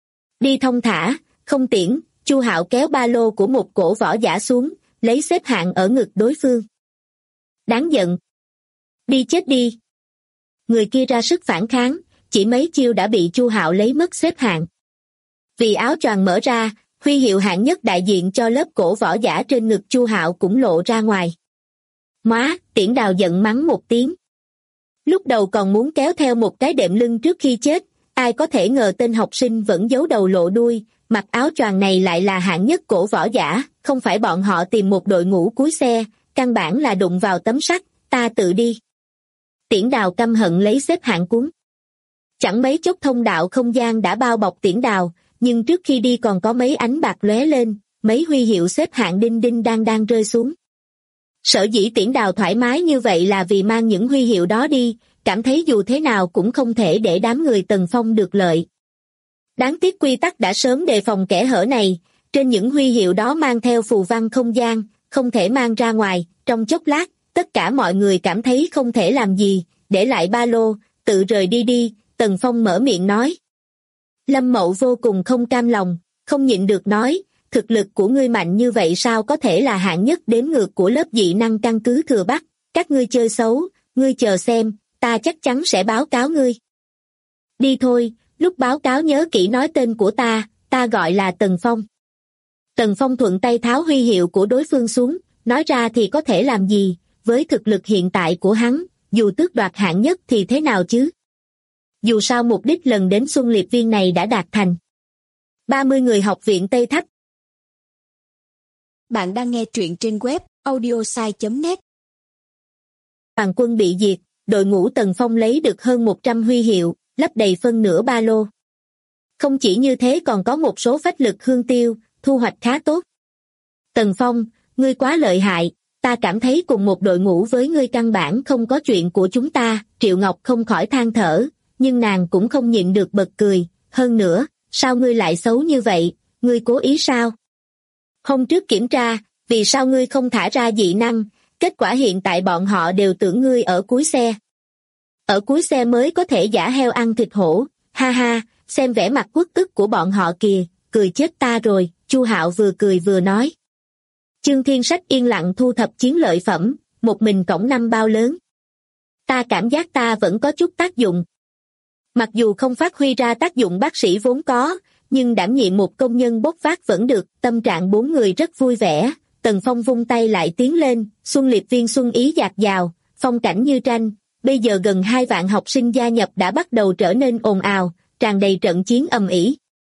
Đi thông thả, không tiễn, Chu Hạo kéo ba lô của một cổ võ giả xuống, lấy xếp hạng ở ngực đối phương. Đáng giận. Đi chết đi. Người kia ra sức phản kháng, chỉ mấy chiêu đã bị Chu Hạo lấy mất xếp hạng. Vì áo choàng mở ra, huy hiệu hạng nhất đại diện cho lớp cổ võ giả trên ngực Chu Hạo cũng lộ ra ngoài. Móa, Tiễn Đào giận mắng một tiếng. Lúc đầu còn muốn kéo theo một cái đệm lưng trước khi chết, ai có thể ngờ tên học sinh vẫn giấu đầu lộ đuôi, mặc áo choàng này lại là hạng nhất cổ võ giả, không phải bọn họ tìm một đội ngũ cuối xe, căn bản là đụng vào tấm sắt, ta tự đi. Tiễn Đào căm hận lấy xếp hạng cuốn. Chẳng mấy chốc thông đạo không gian đã bao bọc Tiễn Đào, nhưng trước khi đi còn có mấy ánh bạc lóe lên, mấy huy hiệu xếp hạng đinh đinh đang rơi xuống. Sở dĩ Tiễn Đào thoải mái như vậy là vì mang những huy hiệu đó đi, cảm thấy dù thế nào cũng không thể để đám người Tần Phong được lợi. Đáng tiếc quy tắc đã sớm đề phòng kẽ hở này, trên những huy hiệu đó mang theo phù văn không gian, không thể mang ra ngoài, trong chốc lát, tất cả mọi người cảm thấy không thể làm gì, để lại ba lô, tự rời đi, Tần Phong mở miệng nói. Lâm Mậu vô cùng không cam lòng, không nhịn được nói, thực lực của ngươi mạnh như vậy sao có thể là hạng nhất đếm ngược của lớp dị năng căn cứ Thừa Bắc, các ngươi chơi xấu, ngươi chờ xem, ta chắc chắn sẽ báo cáo ngươi. Đi thôi, lúc báo cáo nhớ kỹ nói tên của ta gọi là Tần Phong. Tần Phong thuận tay tháo huy hiệu của đối phương xuống, nói ra thì có thể làm gì, với thực lực hiện tại của hắn, dù tước đoạt hạng nhất thì thế nào chứ? Dù sao mục đích lần đến Xuân Liệp Viên này đã đạt thành. 30 người học viện Tây Thách. Bạn đang nghe truyện trên web audiosai.net. Toàn quân bị diệt, đội ngũ Tần Phong lấy được hơn 100 huy hiệu, lấp đầy phân nửa ba lô. Không chỉ như thế còn có một số phách lực hương tiêu, thu hoạch khá tốt. Tần Phong, ngươi quá lợi hại, ta cảm thấy cùng một đội ngũ với ngươi căn bản không có chuyện của chúng ta, Triệu Ngọc không khỏi than thở, nhưng nàng cũng không nhịn được bật cười, hơn nữa, sao ngươi lại xấu như vậy, ngươi cố ý sao? Hôm trước kiểm tra, vì sao ngươi không thả ra dị năng, kết quả hiện tại bọn họ đều tưởng ngươi ở cuối xe. Ở cuối xe mới có thể giả heo ăn thịt hổ, ha ha, xem vẻ mặt uất ức của bọn họ kìa, cười chết ta rồi, Chu Hạo vừa cười vừa nói. Chương Thiên Sách yên lặng thu thập chiến lợi phẩm, một mình cõng 5 bao lớn. Ta cảm giác ta vẫn có chút tác dụng. Mặc dù không phát huy ra tác dụng bác sĩ vốn có, nhưng đảm nhiệm một công nhân bốc vác vẫn được, tâm trạng 4 người rất vui vẻ. Tần Phong vung tay lại tiến lên, Xuân Liệp Viên xuân ý dạt dào, phong cảnh như tranh. Bây giờ gần 2 vạn học sinh gia nhập đã bắt đầu trở nên ồn ào, tràn đầy trận chiến ầm ĩ.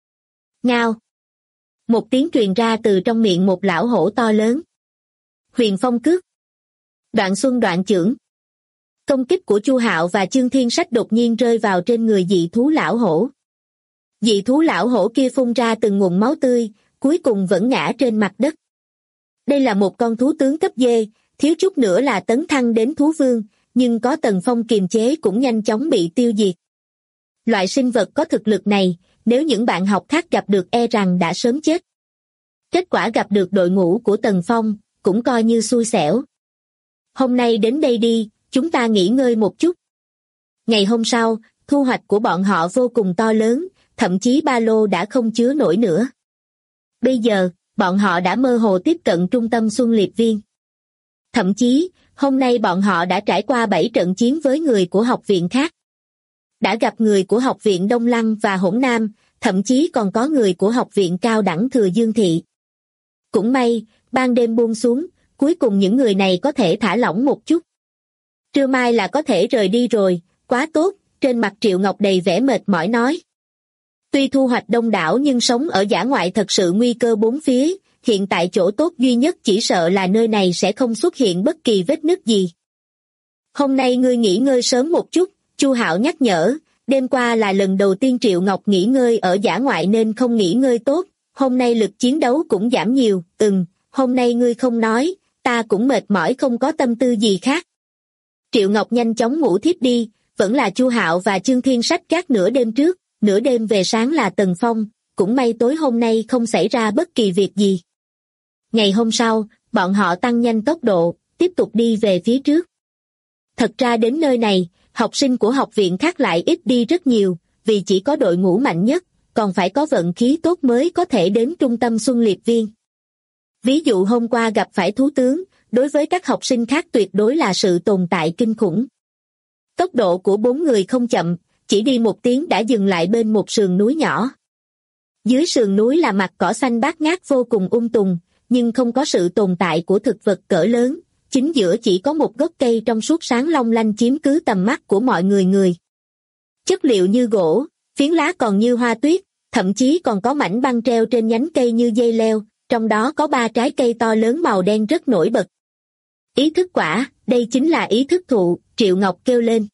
Ngao. Một tiếng truyền ra từ trong miệng một lão hổ to lớn. Huyền phong cước. Đoạn xuân đoạn chưởng. Công kích của Chu Hạo và Chương Thiên Sách đột nhiên rơi vào trên người dị thú lão hổ. Dị thú lão hổ kia phun ra từng nguồn máu tươi, cuối cùng vẫn ngã trên mặt đất. Đây là một con thú tướng cấp D, thiếu chút nữa là tấn thăng đến thú vương, nhưng có Tần Phong kiềm chế cũng nhanh chóng bị tiêu diệt. Loại sinh vật có thực lực này, nếu những bạn học khác gặp được e rằng đã sớm chết. Kết quả gặp được đội ngũ của Tần Phong, cũng coi như xui xẻo. Hôm nay đến đây đi, chúng ta nghỉ ngơi một chút. Ngày hôm sau, thu hoạch của bọn họ vô cùng to lớn, thậm chí ba lô đã không chứa nổi nữa. Bây giờ, bọn họ đã mơ hồ tiếp cận trung tâm Xuân Liệp Viên. Thậm chí, hôm nay bọn họ đã trải qua 7 trận chiến với người của học viện khác. Đã gặp người của học viện Đông Lăng và Hỗn Nam, thậm chí còn có người của học viện cao đẳng Thừa Dương Thị. Cũng may, ban đêm buông xuống, cuối cùng những người này có thể thả lỏng một chút. Trưa mai là có thể rời đi rồi, quá tốt, trên mặt Triệu Ngọc đầy vẻ mệt mỏi nói. Tuy thu hoạch đông đảo nhưng sống ở dã ngoại thật sự nguy cơ bốn phía, hiện tại chỗ tốt duy nhất chỉ sợ là nơi này sẽ không xuất hiện bất kỳ vết nứt gì. Hôm nay ngươi nghỉ ngơi sớm một chút, Chu Hạo nhắc nhở, đêm qua là lần đầu tiên Triệu Ngọc nghỉ ngơi ở dã ngoại nên không nghỉ ngơi tốt, hôm nay lực chiến đấu cũng giảm nhiều, hôm nay ngươi không nói, ta cũng mệt mỏi không có tâm tư gì khác. Triệu Ngọc nhanh chóng ngủ thiếp đi, vẫn là Chu Hạo và Chương Thiên Sách gác nửa đêm trước, nửa đêm về sáng là Tần Phong, cũng may tối hôm nay không xảy ra bất kỳ việc gì. Ngày hôm sau, bọn họ tăng nhanh tốc độ, tiếp tục đi về phía trước. Thật ra đến nơi này, học sinh của học viện khác lại ít đi rất nhiều, vì chỉ có đội ngũ mạnh nhất, còn phải có vận khí tốt mới có thể đến trung tâm Xuân Liệp Viên. Ví dụ hôm qua gặp phải thú tướng, đối với các học sinh khác tuyệt đối là sự tồn tại kinh khủng. Tốc độ của 4 người không chậm, chỉ đi 1 tiếng đã dừng lại bên một sườn núi nhỏ. Dưới sườn núi là mặt cỏ xanh bát ngát vô cùng tùng, nhưng không có sự tồn tại của thực vật cỡ lớn, chính giữa chỉ có một gốc cây trong suốt sáng long lanh chiếm cứ tầm mắt của mọi người. Chất liệu như gỗ, phiến lá còn như hoa tuyết, thậm chí còn có mảnh băng treo trên nhánh cây như dây leo, trong đó có 3 trái cây to lớn màu đen rất nổi bật. Ý thức quả, đây chính là ý thức thụ, Triệu Ngọc kêu lên.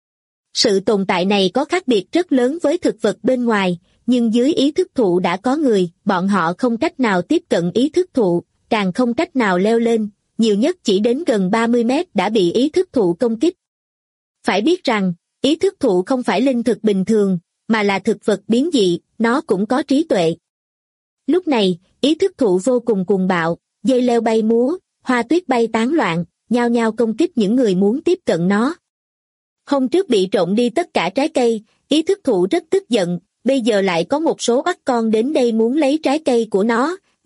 Sự tồn tại này có khác biệt rất lớn với thực vật bên ngoài, nhưng dưới ý thức thụ đã có người, bọn họ không cách nào tiếp cận ý thức thụ, càng không cách nào leo lên, nhiều nhất chỉ đến gần 30 mét đã bị ý thức thụ công kích. Phải biết rằng, ý thức thụ không phải linh thực bình thường, mà là thực vật biến dị, nó cũng có trí tuệ. Lúc này, ý thức thụ vô cùng cuồng bạo, dây leo bay múa, hoa tuyết bay tán loạn, nhao nhao công kích những người muốn tiếp cận nó. Hôm trước bị trộn đi tất cả trái cây, ý thức thụ rất tức giận, bây giờ lại có một số oắt con đến đây muốn lấy trái cây của nó,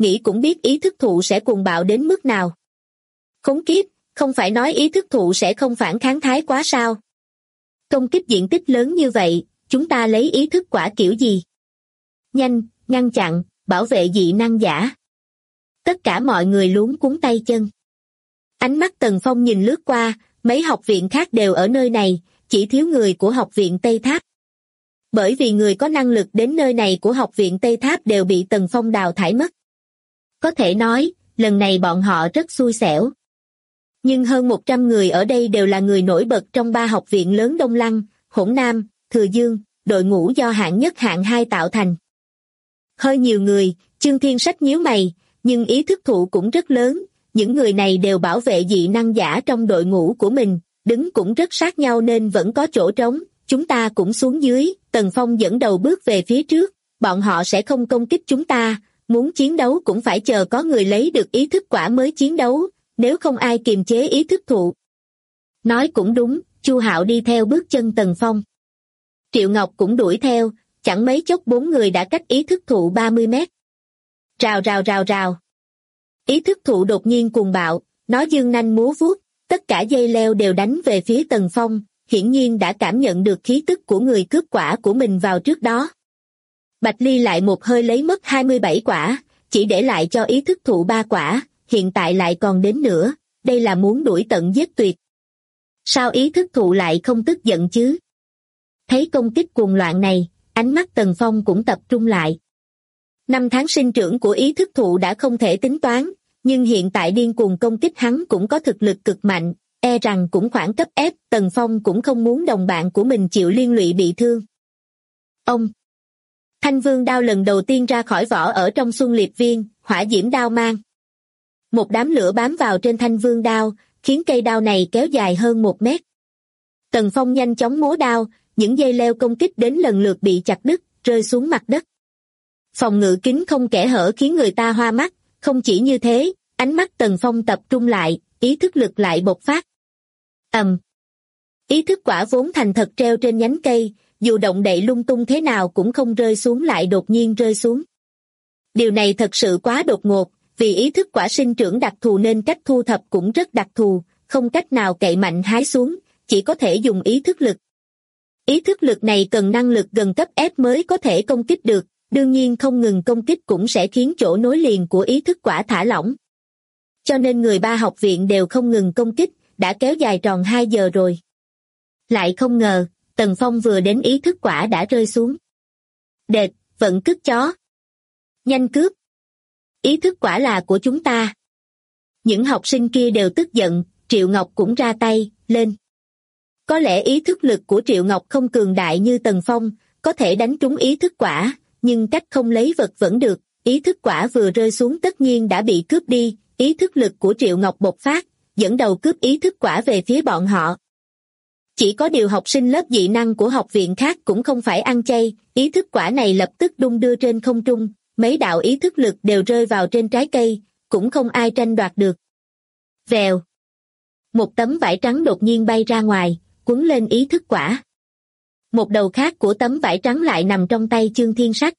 nghĩ cũng biết ý thức thụ sẽ cuồng bạo đến mức nào. Khốn kiếp, không phải nói ý thức thụ sẽ không phản kháng thái quá sao? Công kích diện tích lớn như vậy, chúng ta lấy ý thức quả kiểu gì? Nhanh, ngăn chặn, bảo vệ dị năng giả. Tất cả mọi người luống cuống tay chân. Ánh mắt Tần Phong nhìn lướt qua, mấy học viện khác đều ở nơi này, chỉ thiếu người của học viện Tây Tháp. Bởi vì người có năng lực đến nơi này của học viện Tây Tháp đều bị Tần Phong đào thải mất. Có thể nói, lần này bọn họ rất xui xẻo. Nhưng hơn 100 người ở đây đều là người nổi bật trong 3 học viện lớn Đông Lăng, Hỗn Nam, Thừa Dương, đội ngũ do hạng nhất hạng 2 tạo thành. Hơi nhiều người, Chương Thiên Sách nhíu mày, nhưng ý thức thụ cũng rất lớn, những người này đều bảo vệ dị năng giả trong đội ngũ của mình, đứng cũng rất sát nhau nên vẫn có chỗ trống, chúng ta cũng xuống dưới, Tần Phong dẫn đầu bước về phía trước, bọn họ sẽ không công kích chúng ta, muốn chiến đấu cũng phải chờ có người lấy được ý thức quả mới chiến đấu, nếu không ai kiềm chế ý thức thụ. Nói cũng đúng, Chu Hạo đi theo bước chân Tần Phong. Triệu Ngọc cũng đuổi theo, chẳng mấy chốc 4 người đã cách ý thức thụ 30 mét. Rào rào rào rào. Ý thức thụ đột nhiên cuồng bạo, nó dương nanh múa vuốt, tất cả dây leo đều đánh về phía Tần Phong, hiển nhiên đã cảm nhận được khí tức của người cướp quả của mình vào trước đó. Bạch Ly lại một hơi lấy mất 27 quả, chỉ để lại cho ý thức thụ 3 quả, hiện tại lại còn đến nữa, đây là muốn đuổi tận giết tuyệt. Sao ý thức thụ lại không tức giận chứ? Thấy công kích cuồng loạn này, ánh mắt Tần Phong cũng tập trung lại. 5 tháng sinh trưởng của ý thức thụ đã không thể tính toán, nhưng hiện tại điên cuồng công kích hắn cũng có thực lực cực mạnh, e rằng cũng khoảng cấp ép, Tần Phong cũng không muốn đồng bạn của mình chịu liên lụy bị thương. Ông! Thanh Vương đao lần đầu tiên ra khỏi vỏ ở trong Xuân Liệp Viên, hỏa diễm đao mang. Một đám lửa bám vào trên Thanh Vương đao, khiến cây đao này kéo dài hơn 1 mét. Tần Phong nhanh chóng múa đao, những dây leo công kích đến lần lượt bị chặt đứt, rơi xuống mặt đất. Phòng ngự kính không kẽ hở khiến người ta hoa mắt, không chỉ như thế, ánh mắt Tần Phong tập trung lại, ý thức lực lại bộc phát. Ý thức quả vốn thành thật treo trên nhánh cây, dù động đậy lung tung thế nào cũng không rơi xuống lại đột nhiên rơi xuống. Điều này thật sự quá đột ngột, vì ý thức quả sinh trưởng đặc thù nên cách thu thập cũng rất đặc thù, không cách nào cậy mạnh hái xuống, chỉ có thể dùng ý thức lực. Ý thức lực này cần năng lực gần cấp F mới có thể công kích được, đương nhiên không ngừng công kích cũng sẽ khiến chỗ nối liền của ý thức quả thả lỏng. Cho nên người 3 học viện đều không ngừng công kích, đã kéo dài tròn 2 giờ rồi. Lại không ngờ, Tần Phong vừa đến ý thức quả đã rơi xuống. Đệt, vận cứt chó. Nhanh cướp. Ý thức quả là của chúng ta. Những học sinh kia đều tức giận, Triệu Ngọc cũng ra tay, lên. Có lẽ ý thức lực của Triệu Ngọc không cường đại như Tần Phong, có thể đánh trúng ý thức quả, nhưng cách không lấy vật vẫn được, ý thức quả vừa rơi xuống tất nhiên đã bị cướp đi, ý thức lực của Triệu Ngọc bộc phát, dẫn đầu cướp ý thức quả về phía bọn họ. Chỉ có điều học sinh lớp dị năng của học viện khác cũng không phải ăn chay, ý thức quả này lập tức đung đưa trên không trung, mấy đạo ý thức lực đều rơi vào trên trái cây, cũng không ai tranh đoạt được. Vèo. Một tấm vải trắng đột nhiên bay ra ngoài, quấn lên ý thức quả. Một đầu khác của tấm vải trắng lại nằm trong tay Chương Thiên Sách.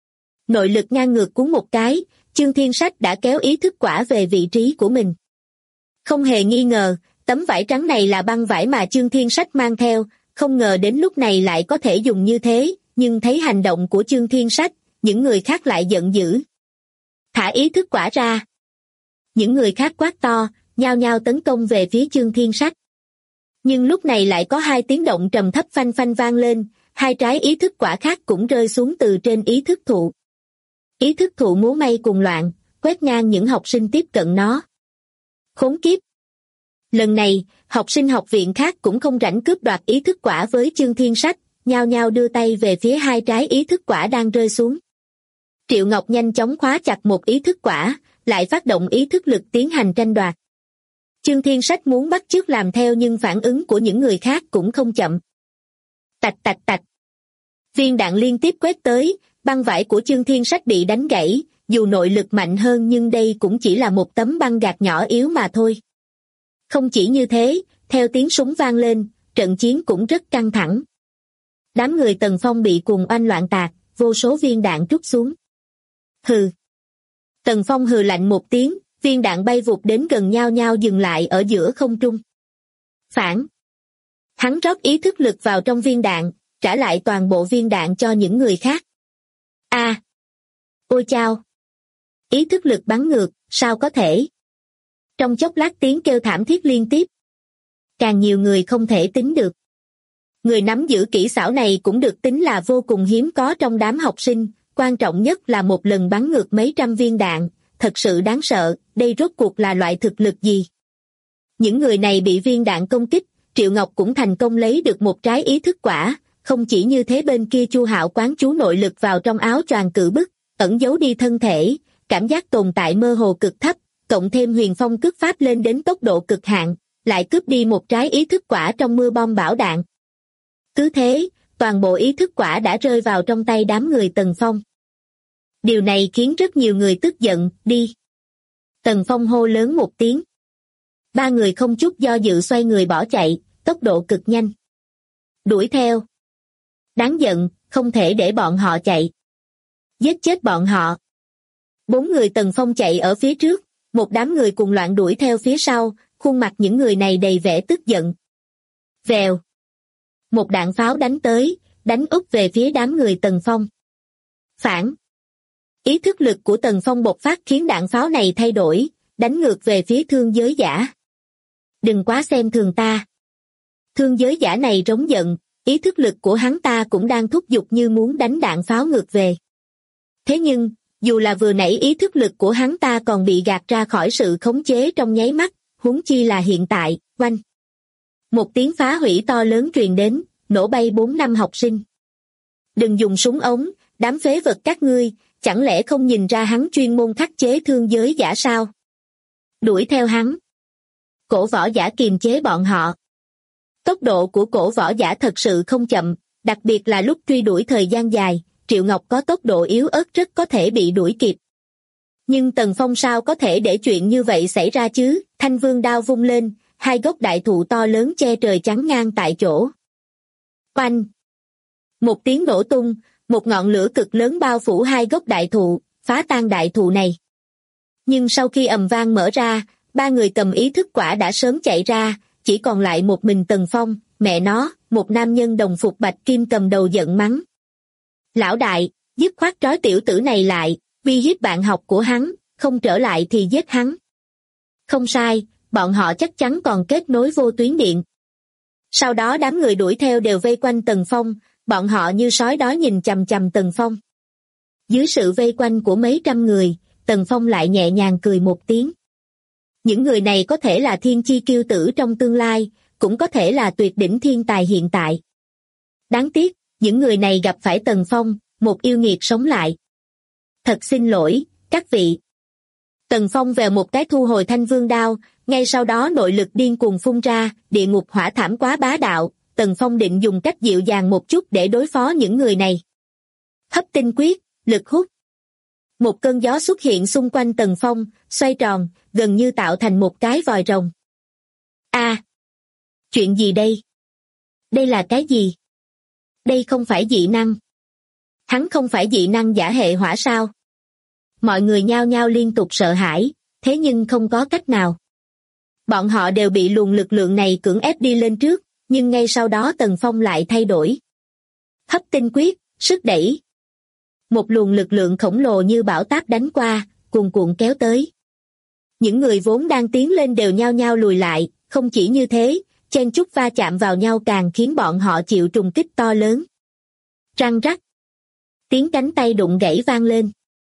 Nội lực ngang ngược cuốn một cái, Chương Thiên Sách đã kéo ý thức quả về vị trí của mình. Không hề nghi ngờ, tấm vải trắng này là băng vải mà Chương Thiên Sách mang theo, không ngờ đến lúc này lại có thể dùng như thế, nhưng thấy hành động của Chương Thiên Sách, những người khác lại giận dữ. Thả ý thức quả ra. Những người khác quát to, nhao nhao tấn công về phía Chương Thiên Sách. Nhưng lúc này lại có 2 tiếng động trầm thấp phanh phanh vang lên, 2 trái ý thức quả khác cũng rơi xuống từ trên ý thức thụ. Ý thức thụ múa may cùng loạn, quét ngang những học sinh tiếp cận nó. Khốn kiếp! Lần này, học sinh học viện khác cũng không rảnh cướp đoạt ý thức quả với Chương Thiên Sách, nhao nhao đưa tay về phía 2 trái ý thức quả đang rơi xuống. Triệu Ngọc nhanh chóng khóa chặt một ý thức quả, lại phát động ý thức lực tiến hành tranh đoạt. Chương Thiên Sách muốn bắt chước làm theo nhưng phản ứng của những người khác cũng không chậm. Tạch tạch tạch. Viên đạn liên tiếp quét tới, băng vải của Chương Thiên Sách bị đánh gãy, dù nội lực mạnh hơn nhưng đây cũng chỉ là một tấm băng gạc nhỏ yếu mà thôi. Không chỉ như thế, theo tiếng súng vang lên, trận chiến cũng rất căng thẳng. Đám người Tần Phong bị cùng oanh loạn tạc, vô số viên đạn trút xuống. Hừ. Tần Phong hừ lạnh một tiếng, viên đạn bay vụt đến gần nhau nhau dừng lại ở giữa không trung. Phản. Hắn rót ý thức lực vào trong viên đạn, trả lại toàn bộ viên đạn cho những người khác. A! Ôi chao! Ý thức lực bắn ngược, sao có thể? Trong chốc lát tiếng kêu thảm thiết liên tiếp. Càng nhiều người không thể tính được. Người nắm giữ kỹ xảo này cũng được tính là vô cùng hiếm có trong đám học sinh, quan trọng nhất là một lần bắn ngược mấy trăm viên đạn, thật sự đáng sợ, đây rốt cuộc là loại thực lực gì? Những người này bị viên đạn công kích, Triệu Ngọc cũng thành công lấy được một trái ý thức quả, không chỉ như thế bên kia Chu Hạo quán chú nội lực vào trong áo choàng cự bức, ẩn giấu đi thân thể, cảm giác tồn tại mơ hồ cực thấp, cộng thêm huyền phong cước pháp lên đến tốc độ cực hạn, lại cướp đi một trái ý thức quả trong mưa bom bão đạn. Cứ thế, toàn bộ ý thức quả đã rơi vào trong tay đám người Tần Phong. Điều này khiến rất nhiều người tức giận, đi. Tần Phong hô lớn một tiếng. Ba người không chút do dự xoay người bỏ chạy, tốc độ cực nhanh. Đuổi theo. Đáng giận, không thể để bọn họ chạy. Giết chết bọn họ. 4 người Tần Phong chạy ở phía trước, một đám người cùng loạn đuổi theo phía sau, khuôn mặt những người này đầy vẻ tức giận. Vèo. Một đạn pháo đánh tới, đánh úp về phía đám người Tần Phong. Phản. Ý thức lực của Tần Phong bộc phát khiến đạn pháo này thay đổi, đánh ngược về phía thương giới giả. Đừng quá xem thường ta. Thương giới giả này rống giận, ý thức lực của hắn ta cũng đang thúc giục như muốn đánh đạn pháo ngược về. Thế nhưng, dù là vừa nãy ý thức lực của hắn ta còn bị gạt ra khỏi sự khống chế trong nháy mắt, huống chi là hiện tại, oanh. Một tiếng phá hủy to lớn truyền đến, nổ bay 4 năm học sinh. Đừng dùng súng ống, đám phế vật các ngươi, chẳng lẽ không nhìn ra hắn chuyên môn khắc chế thương giới giả sao? Đuổi theo hắn. Cổ võ giả kiềm chế bọn họ. Tốc độ của cổ võ giả thật sự không chậm, đặc biệt là lúc truy đuổi thời gian dài, Triệu Ngọc có tốc độ yếu ớt rất có thể bị đuổi kịp. Nhưng Tần Phong sao có thể để chuyện như vậy xảy ra chứ? Thanh Vương đao vung lên, 2 gốc đại thụ to lớn che trời chắn ngang tại chỗ. Oanh! Một tiếng nổ tung, một ngọn lửa cực lớn bao phủ 2 gốc đại thụ, phá tan đại thụ này. Nhưng sau khi ầm vang mở ra, 3 người cầm ý thức quả đã sớm chạy ra, chỉ còn lại một mình Tần Phong, mẹ nó, một nam nhân đồng phục bạch kim cầm đầu giận mắng. Lão đại, dứt khoát trói tiểu tử này lại, uy hiếp bạn học của hắn, không trở lại thì giết hắn. Không sai, bọn họ chắc chắn còn kết nối vô tuyến điện. Sau đó đám người đuổi theo đều vây quanh Tần Phong, bọn họ như sói đói nhìn chằm chằm Tần Phong. Dưới sự vây quanh của mấy trăm người, Tần Phong lại nhẹ nhàng cười một tiếng. Những người này có thể là thiên chi kiêu tử trong tương lai, cũng có thể là tuyệt đỉnh thiên tài hiện tại. Đáng tiếc, những người này gặp phải Tần Phong, một yêu nghiệt sống lại. Thật xin lỗi, các vị. Tần Phong vèo một cái thu hồi Thanh Vương đao, ngay sau đó nội lực điên cuồng phun ra, địa ngục hỏa thảm quá bá đạo, Tần Phong định dùng cách dịu dàng một chút để đối phó những người này. Hấp tinh quyết, lực hút. Một cơn gió xuất hiện xung quanh Tần Phong, xoay tròn, gần như tạo thành một cái vòi rồng. A, chuyện gì đây? Đây là cái gì? Đây không phải dị năng. Hắn không phải dị năng giả hệ hỏa sao? Mọi người nhao nhao liên tục sợ hãi, thế nhưng không có cách nào. Bọn họ đều bị luồng lực lượng này cưỡng ép đi lên trước, nhưng ngay sau đó Tần Phong lại thay đổi. Hấp tinh quyết, sức đẩy. Một luồng lực lượng khổng lồ như bão táp đánh qua, cuồn cuộn kéo tới. Những người vốn đang tiến lên đều nhao nhao lùi lại, không chỉ như thế, chen chúc va chạm vào nhau càng khiến bọn họ chịu trùng kích to lớn. Răng rắc. Tiếng cánh tay đụng gãy vang lên.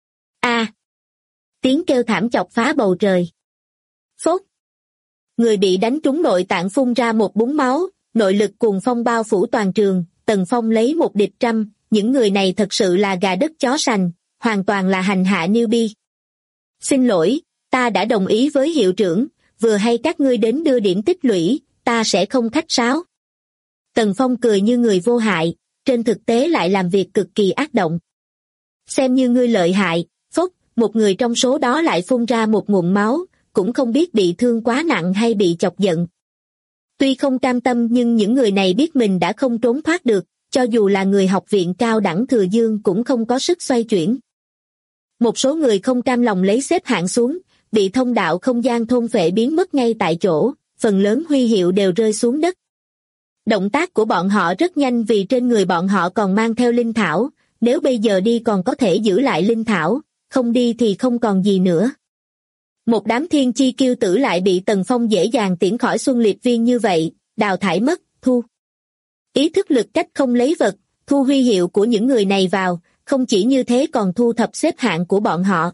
A. Tiếng kêu thảm chọc phá bầu trời. Phốt. Người bị đánh trúng nội tạng phun ra một búng máu, nội lực cuồng phong bao phủ toàn trường, Tần Phong lấy một địch trăm, những người này thật sự là gà đất chó sành, hoàn toàn là hành hạ newbie. Xin lỗi, ta đã đồng ý với hiệu trưởng, vừa hay các ngươi đến đưa điểm tích lũy, ta sẽ không khách sáo. Tần Phong cười như người vô hại, trên thực tế lại làm việc cực kỳ ác động. Xem như ngươi lợi hại, phốc, một người trong số đó lại phun ra một ngụm máu, cũng không biết bị thương quá nặng hay bị chọc giận. Tuy không cam tâm nhưng những người này biết mình đã không trốn thoát được, cho dù là người học viện cao đẳng Thừa Dương cũng không có sức xoay chuyển. Một số người không cam lòng lấy xếp hạng xuống, bị thông đạo không gian thôn phệ biến mất ngay tại chỗ, phần lớn huy hiệu đều rơi xuống đất. Động tác của bọn họ rất nhanh vì trên người bọn họ còn mang theo linh thảo, nếu bây giờ đi còn có thể giữ lại linh thảo, không đi thì không còn gì nữa. Một đám thiên chi kiêu tử lại bị Tần Phong dễ dàng tiễn khỏi Xuân Liệt Viên như vậy, đào thải mất, thu. Ý thức lực cách không lấy vật, thu huy hiệu của những người này vào, không chỉ như thế còn thu thập xếp hạng của bọn họ.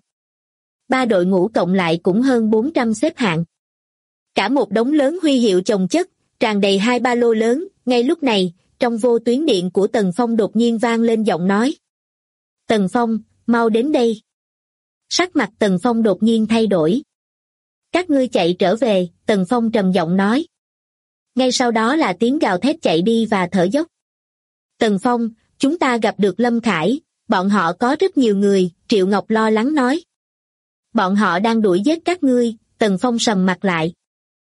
3 đội ngũ cộng lại cũng hơn 400 xếp hạng. Cả một đống lớn huy hiệu chồng chất, tràn đầy 2 ba lô lớn, ngay lúc này, trong vô tuyến điện của Tần Phong đột nhiên vang lên giọng nói. Tần Phong, mau đến đây. Sắc mặt Tần Phong đột nhiên thay đổi. Các ngươi chạy trở về, Tần Phong trầm giọng nói. Ngay sau đó là tiếng gào thét chạy đi và thở dốc. Tần Phong, chúng ta gặp được Lâm Khải, bọn họ có rất nhiều người, Triệu Ngọc lo lắng nói. Bọn họ đang đuổi giết các ngươi, Tần Phong sầm mặt lại.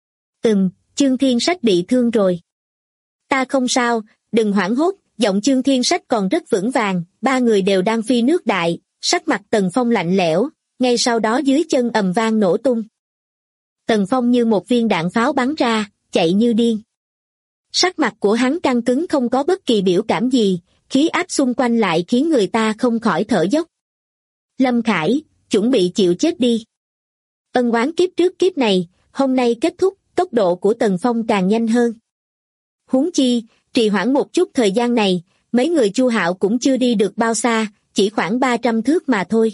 Chương Thiên Sách bị thương rồi. Ta không sao, đừng hoảng hốt, giọng Chương Thiên Sách còn rất vững vàng, 3 người đều đang phi nước đại, sắc mặt Tần Phong lạnh lẽo, ngay sau đó dưới chân ầm vang nổ tung. Tần Phong như một viên đạn pháo bắn ra, chạy như điên. Sắc mặt của hắn căng cứng không có bất kỳ biểu cảm gì, khí áp xung quanh lại khiến người ta không khỏi thở dốc. Lâm Khải, chuẩn bị chịu chết đi. Ân oán kiếp trước kiếp này, hôm nay kết thúc, tốc độ của Tần Phong càng nhanh hơn. Huống chi, trì hoãn một chút thời gian này, mấy người Chu Hạo cũng chưa đi được bao xa, chỉ khoảng 300 thước mà thôi.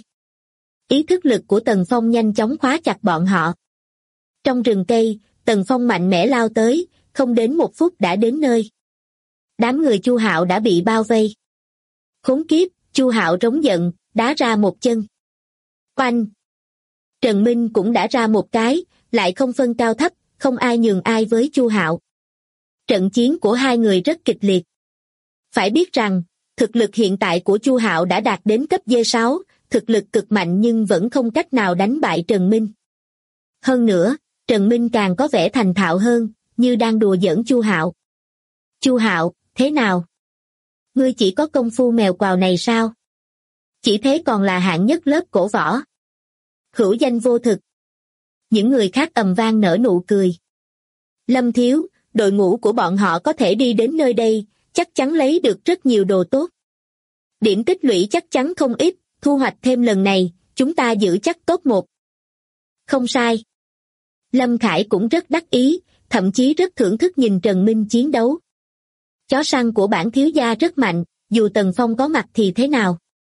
Ý thức lực của Tần Phong nhanh chóng khóa chặt bọn họ. Trong rừng cây, Tần Phong mạnh mẽ lao tới, không đến 1 phút đã đến nơi. Đám người Chu Hạo đã bị bao vây. Khốn kiếp, Chu Hạo rống giận, đá ra một chân. Oanh! Trần Minh cũng đã ra một cái, lại không phân cao thấp, không ai nhường ai với Chu Hạo. Trận chiến của hai người rất kịch liệt. Phải biết rằng, thực lực hiện tại của Chu Hạo đã đạt đến cấp D6, thực lực cực mạnh nhưng vẫn không cách nào đánh bại Trần Minh. Hơn nữa, Trần Minh càng có vẻ thành thạo hơn, như đang đùa giỡn Chu Hạo. Chu Hạo, thế nào? Ngươi chỉ có công phu mèo quào này sao? Chỉ thế còn là hạng nhất lớp cổ võ. Hữu danh vô thực. Những người khác ầm vang nở nụ cười. Lâm Thiếu, đội ngũ của bọn họ có thể đi đến nơi đây, chắc chắn lấy được rất nhiều đồ tốt. Điểm tích lũy chắc chắn không ít, thu hoạch thêm lần này, chúng ta giữ chắc top 1. Không sai. Lâm Khải cũng rất đắc ý, thậm chí rất thưởng thức nhìn Trần Minh chiến đấu. Chó săn của bản thiếu gia rất mạnh, dù Tần Phong có mặt thì thế nào.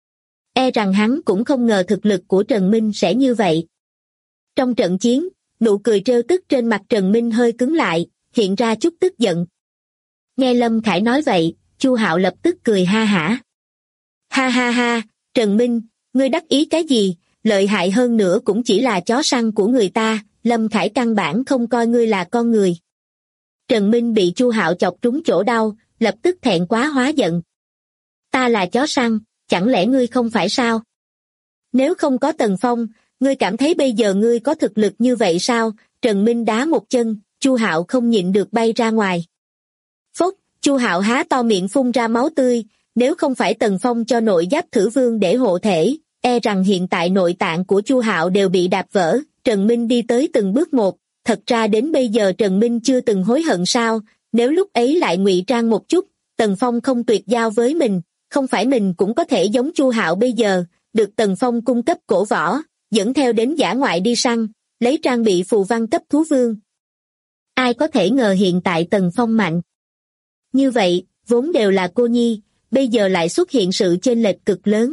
E rằng hắn cũng không ngờ thực lực của Trần Minh sẽ như vậy. Trong trận chiến, nụ cười trêu tức trên mặt Trần Minh hơi cứng lại, hiện ra chút tức giận. Nghe Lâm Khải nói vậy, Chu Hạo lập tức cười ha hả. Ha ha ha, Trần Minh, ngươi đắc ý cái gì, lợi hại hơn nữa cũng chỉ là chó săn của người ta, Lâm Khải căn bản không coi ngươi là con người. Trần Minh bị Chu Hạo chọc trúng chỗ đau, lập tức thẹn quá hóa giận. Ta là chó săn, chẳng lẽ ngươi không phải sao? Nếu không có Tần Phong, ngươi cảm thấy bây giờ ngươi có thực lực như vậy sao? Trần Minh đá một chân, Chu Hạo không nhịn được bay ra ngoài. Phốc, Chu Hạo há to miệng phun ra máu tươi, nếu không phải Tần Phong cho nội giáp thử vương để hộ thể, e rằng hiện tại nội tạng của Chu Hạo đều bị đạp vỡ. Trần Minh đi tới từng bước một, thật ra đến bây giờ Trần Minh chưa từng hối hận sao, nếu lúc ấy lại ngụy trang một chút, Tần Phong không tuyệt giao với mình, không phải mình cũng có thể giống Chu Hạo bây giờ, được Tần Phong cung cấp cổ võ, dẫn theo đến dã ngoại đi săn, lấy trang bị phù văn cấp thú vương. Ai có thể ngờ hiện tại Tần Phong mạnh. Như vậy, vốn đều là cô nhi, bây giờ lại xuất hiện sự chênh lệch cực lớn.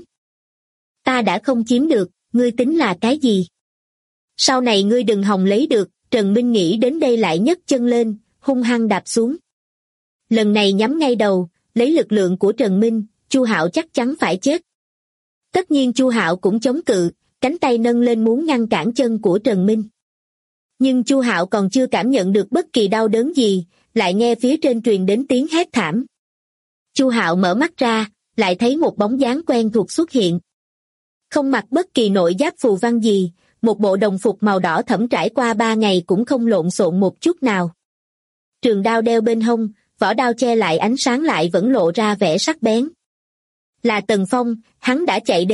Ta đã không chiếm được, ngươi tính là cái gì? Sau này ngươi đừng hòng lấy được, Trần Minh nghĩ đến đây lại nhấc chân lên, hung hăng đạp xuống. Lần này nhắm ngay đầu, lấy lực lượng của Trần Minh, Chu Hạo chắc chắn phải chết. Tất nhiên Chu Hạo cũng chống cự, cánh tay nâng lên muốn ngăn cản chân của Trần Minh. Nhưng Chu Hạo còn chưa cảm nhận được bất kỳ đau đớn gì, lại nghe phía trên truyền đến tiếng hét thảm. Chu Hạo mở mắt ra, lại thấy một bóng dáng quen thuộc xuất hiện. Không mặc bất kỳ nội giáp phù văn gì, một bộ đồng phục màu đỏ thẫm trải qua 3 ngày cũng không lộn xộn một chút nào. Trường đao đeo bên hông, vỏ đao che lại ánh sáng lại vẫn lộ ra vẻ sắc bén. Là Tần Phong, hắn đã chạy đến,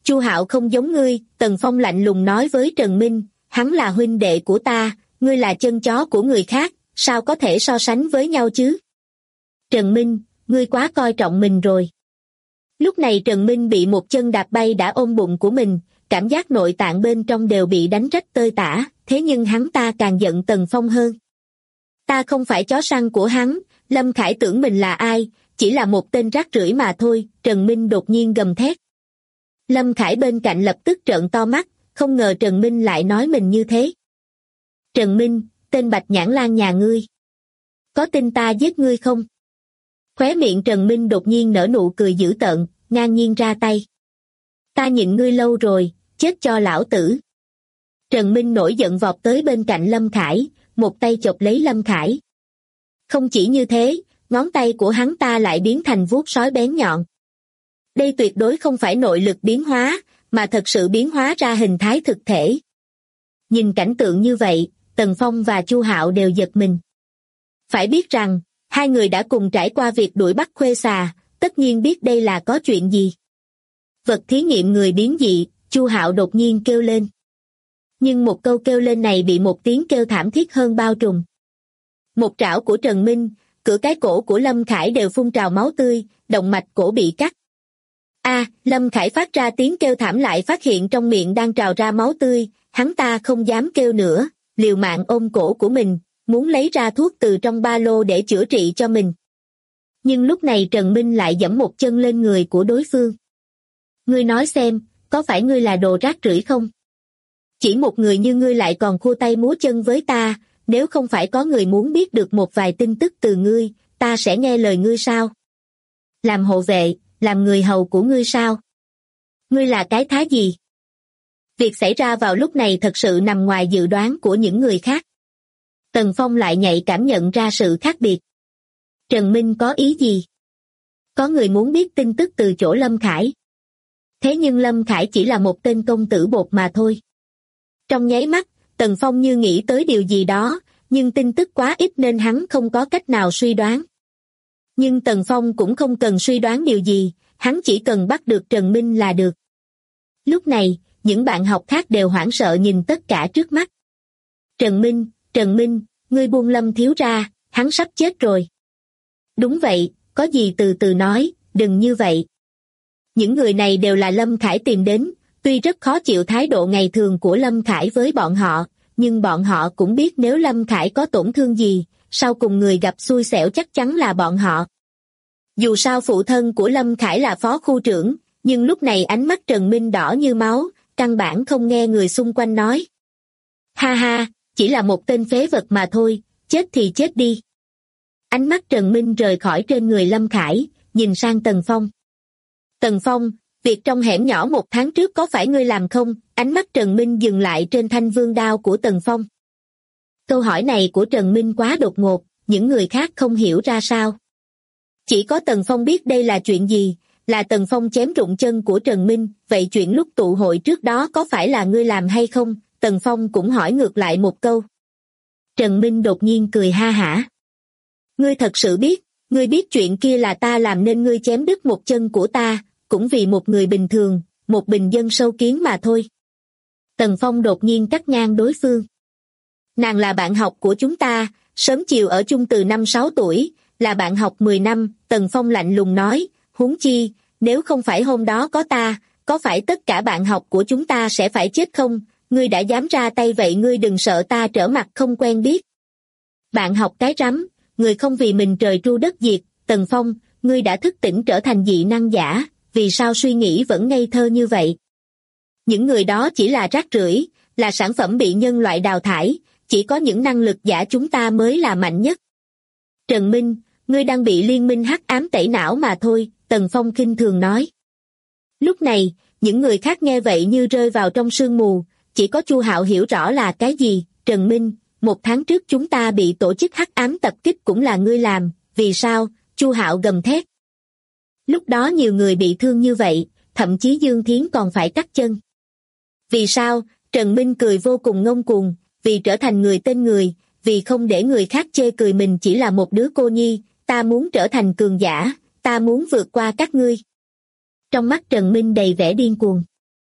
Chu Hạo không giống ngươi, Tần Phong lạnh lùng nói với Trần Minh, hắn là huynh đệ của ta, ngươi là chân chó của người khác, sao có thể so sánh với nhau chứ? Trần Minh, ngươi quá coi trọng mình rồi. Lúc này Trần Minh bị một chân đạp bay đã ôm bụng của mình, cảm giác nội tạng bên trong đều bị đánh rách tơi tả, thế nhưng hắn ta càng giận Tần Phong hơn. Ta không phải chó săn của hắn, Lâm Khải tưởng mình là ai, chỉ là một tên rác rưởi mà thôi, Trần Minh đột nhiên gầm thét. Lâm Khải bên cạnh lập tức trợn to mắt, không ngờ Trần Minh lại nói mình như thế. Trần Minh, tên Bạch Nhãn Lang nhà ngươi. Có tin ta giết ngươi không? Khóe miệng Trần Minh đột nhiên nở nụ cười dữ tợn, ngang nhiên ra tay. Ta nhịn ngươi lâu rồi, chết cho lão tử. Trần Minh nổi giận vọt tới bên cạnh Lâm Khải, một tay chộp lấy Lâm Khải. Không chỉ như thế, ngón tay của hắn ta lại biến thành vuốt sói bén nhọn. Đây tuyệt đối không phải nội lực biến hóa, mà thật sự biến hóa ra hình thái thực thể. Nhìn cảnh tượng như vậy, Tần Phong và Chu Hạo đều giật mình. Phải biết rằng, hai người đã cùng trải qua việc đuổi bắt Khuê Xà, tất nhiên biết đây là có chuyện gì. Vật thí nghiệm người biến dị, Chu Hạo đột nhiên kêu lên. Nhưng một câu kêu lên này bị một tiếng kêu thảm thiết hơn bao trùm. Một trảo của Trần Minh, cửa cái cổ của Lâm Khải đều phun trào máu tươi, động mạch cổ bị cắt. Lâm Khải phát ra tiếng kêu thảm lại phát hiện trong miệng đang trào ra máu tươi, hắn ta không dám kêu nữa, liều mạng ôm cổ của mình, muốn lấy ra thuốc từ trong ba lô để chữa trị cho mình. Nhưng lúc này Trần Minh lại giẫm một chân lên người của đối phương. Ngươi nói xem, có phải ngươi là đồ rác rưởi không? Chỉ một người như ngươi lại còn khua tay múa chân với ta, nếu không phải có người muốn biết được một vài tin tức từ ngươi, ta sẽ nghe lời ngươi sao? Làm hộ vệ, làm người hầu của ngươi sao? Ngươi là cái thá gì? Việc xảy ra vào lúc này thật sự nằm ngoài dự đoán của những người khác. Tần Phong lại nhạy cảm nhận ra sự khác biệt. Trần Minh có ý gì? Có người muốn biết tin tức từ chỗ Lâm Khải. Thế nhưng Lâm Khải chỉ là một tên công tử bột mà thôi. Trong nháy mắt, Tần Phong như nghĩ tới điều gì đó, nhưng tin tức quá ít nên hắn không có cách nào suy đoán. Nhưng Tần Phong cũng không cần suy đoán điều gì, hắn chỉ cần bắt được Trần Minh là được. Lúc này, những bạn học khác đều hoảng sợ nhìn tất cả trước mắt. Trần Minh, ngươi buông Lâm thiếu ra, hắn sắp chết rồi. Đúng vậy, có gì từ từ nói, đừng như vậy. Những người này đều là Lâm Khải tìm đến, tuy rất khó chịu thái độ ngày thường của Lâm Khải với bọn họ, nhưng bọn họ cũng biết nếu Lâm Khải có tổn thương gì, sau cùng người gặp xui xẻo chắc chắn là bọn họ. Dù sao phụ thân của Lâm Khải là phó khu trưởng, nhưng lúc này ánh mắt Trần Minh đỏ như máu, căn bản không nghe người xung quanh nói. Ha ha, chỉ là một tên phế vật mà thôi, chết thì chết đi. Ánh mắt Trần Minh rời khỏi trên người Lâm Khải, nhìn sang Tần Phong. Tần Phong, việc trong hẻm nhỏ 1 tháng trước có phải ngươi làm không? Ánh mắt Trần Minh dừng lại trên thanh vương đao của Tần Phong. Câu hỏi này của Trần Minh quá đột ngột, những người khác không hiểu ra sao. Chỉ có Tần Phong biết đây là chuyện gì, là Tần Phong chém rụng chân của Trần Minh, vậy chuyện lúc tụ hội trước đó có phải là ngươi làm hay không? Tần Phong cũng hỏi ngược lại một câu. Trần Minh đột nhiên cười ha hả. Ngươi thật sự biết, ngươi biết chuyện kia là ta làm nên ngươi chém đứt một chân của ta, cũng vì một người bình thường, một bình dân sâu kiến mà thôi. Tần Phong đột nhiên cắt ngang đối phương. Nàng là bạn học của chúng ta, sớm chiều ở chung từ 5-6 tuổi, là bạn học 10 năm, Tần Phong lạnh lùng nói, huống chi, nếu không phải hôm đó có ta, có phải tất cả bạn học của chúng ta sẽ phải chết không? Ngươi đã dám ra tay vậy ngươi đừng sợ ta trở mặt không quen biết. Bạn học cái rắm, người không vì mình trời tru đất diệt, Tần Phong, ngươi đã thức tỉnh trở thành dị năng giả, vì sao suy nghĩ vẫn ngây thơ như vậy? Những người đó chỉ là rác rưởi, là sản phẩm bị nhân loại đào thải, chỉ có những năng lực giả chúng ta mới là mạnh nhất. Trần Minh, ngươi đang bị liên minh hắc ám tẩy não mà thôi, Tần Phong khinh thường nói. Lúc này, những người khác nghe vậy như rơi vào trong sương mù, chỉ có Chu Hạo hiểu rõ là cái gì. Trần Minh, 1 tháng trước chúng ta bị tổ chức hắc ám tập kích cũng là ngươi làm, vì sao? Chu Hạo gầm thét. Lúc đó nhiều người bị thương như vậy, thậm chí Dương Thiến còn phải cắt chân. Vì sao? Trần Minh cười vô cùng ngông cuồng, vì trở thành người tên người, vì không để người khác chê cười mình chỉ là một đứa cô nhi, ta muốn trở thành cường giả, ta muốn vượt qua các ngươi. Trong mắt Trần Minh đầy vẻ điên cuồng.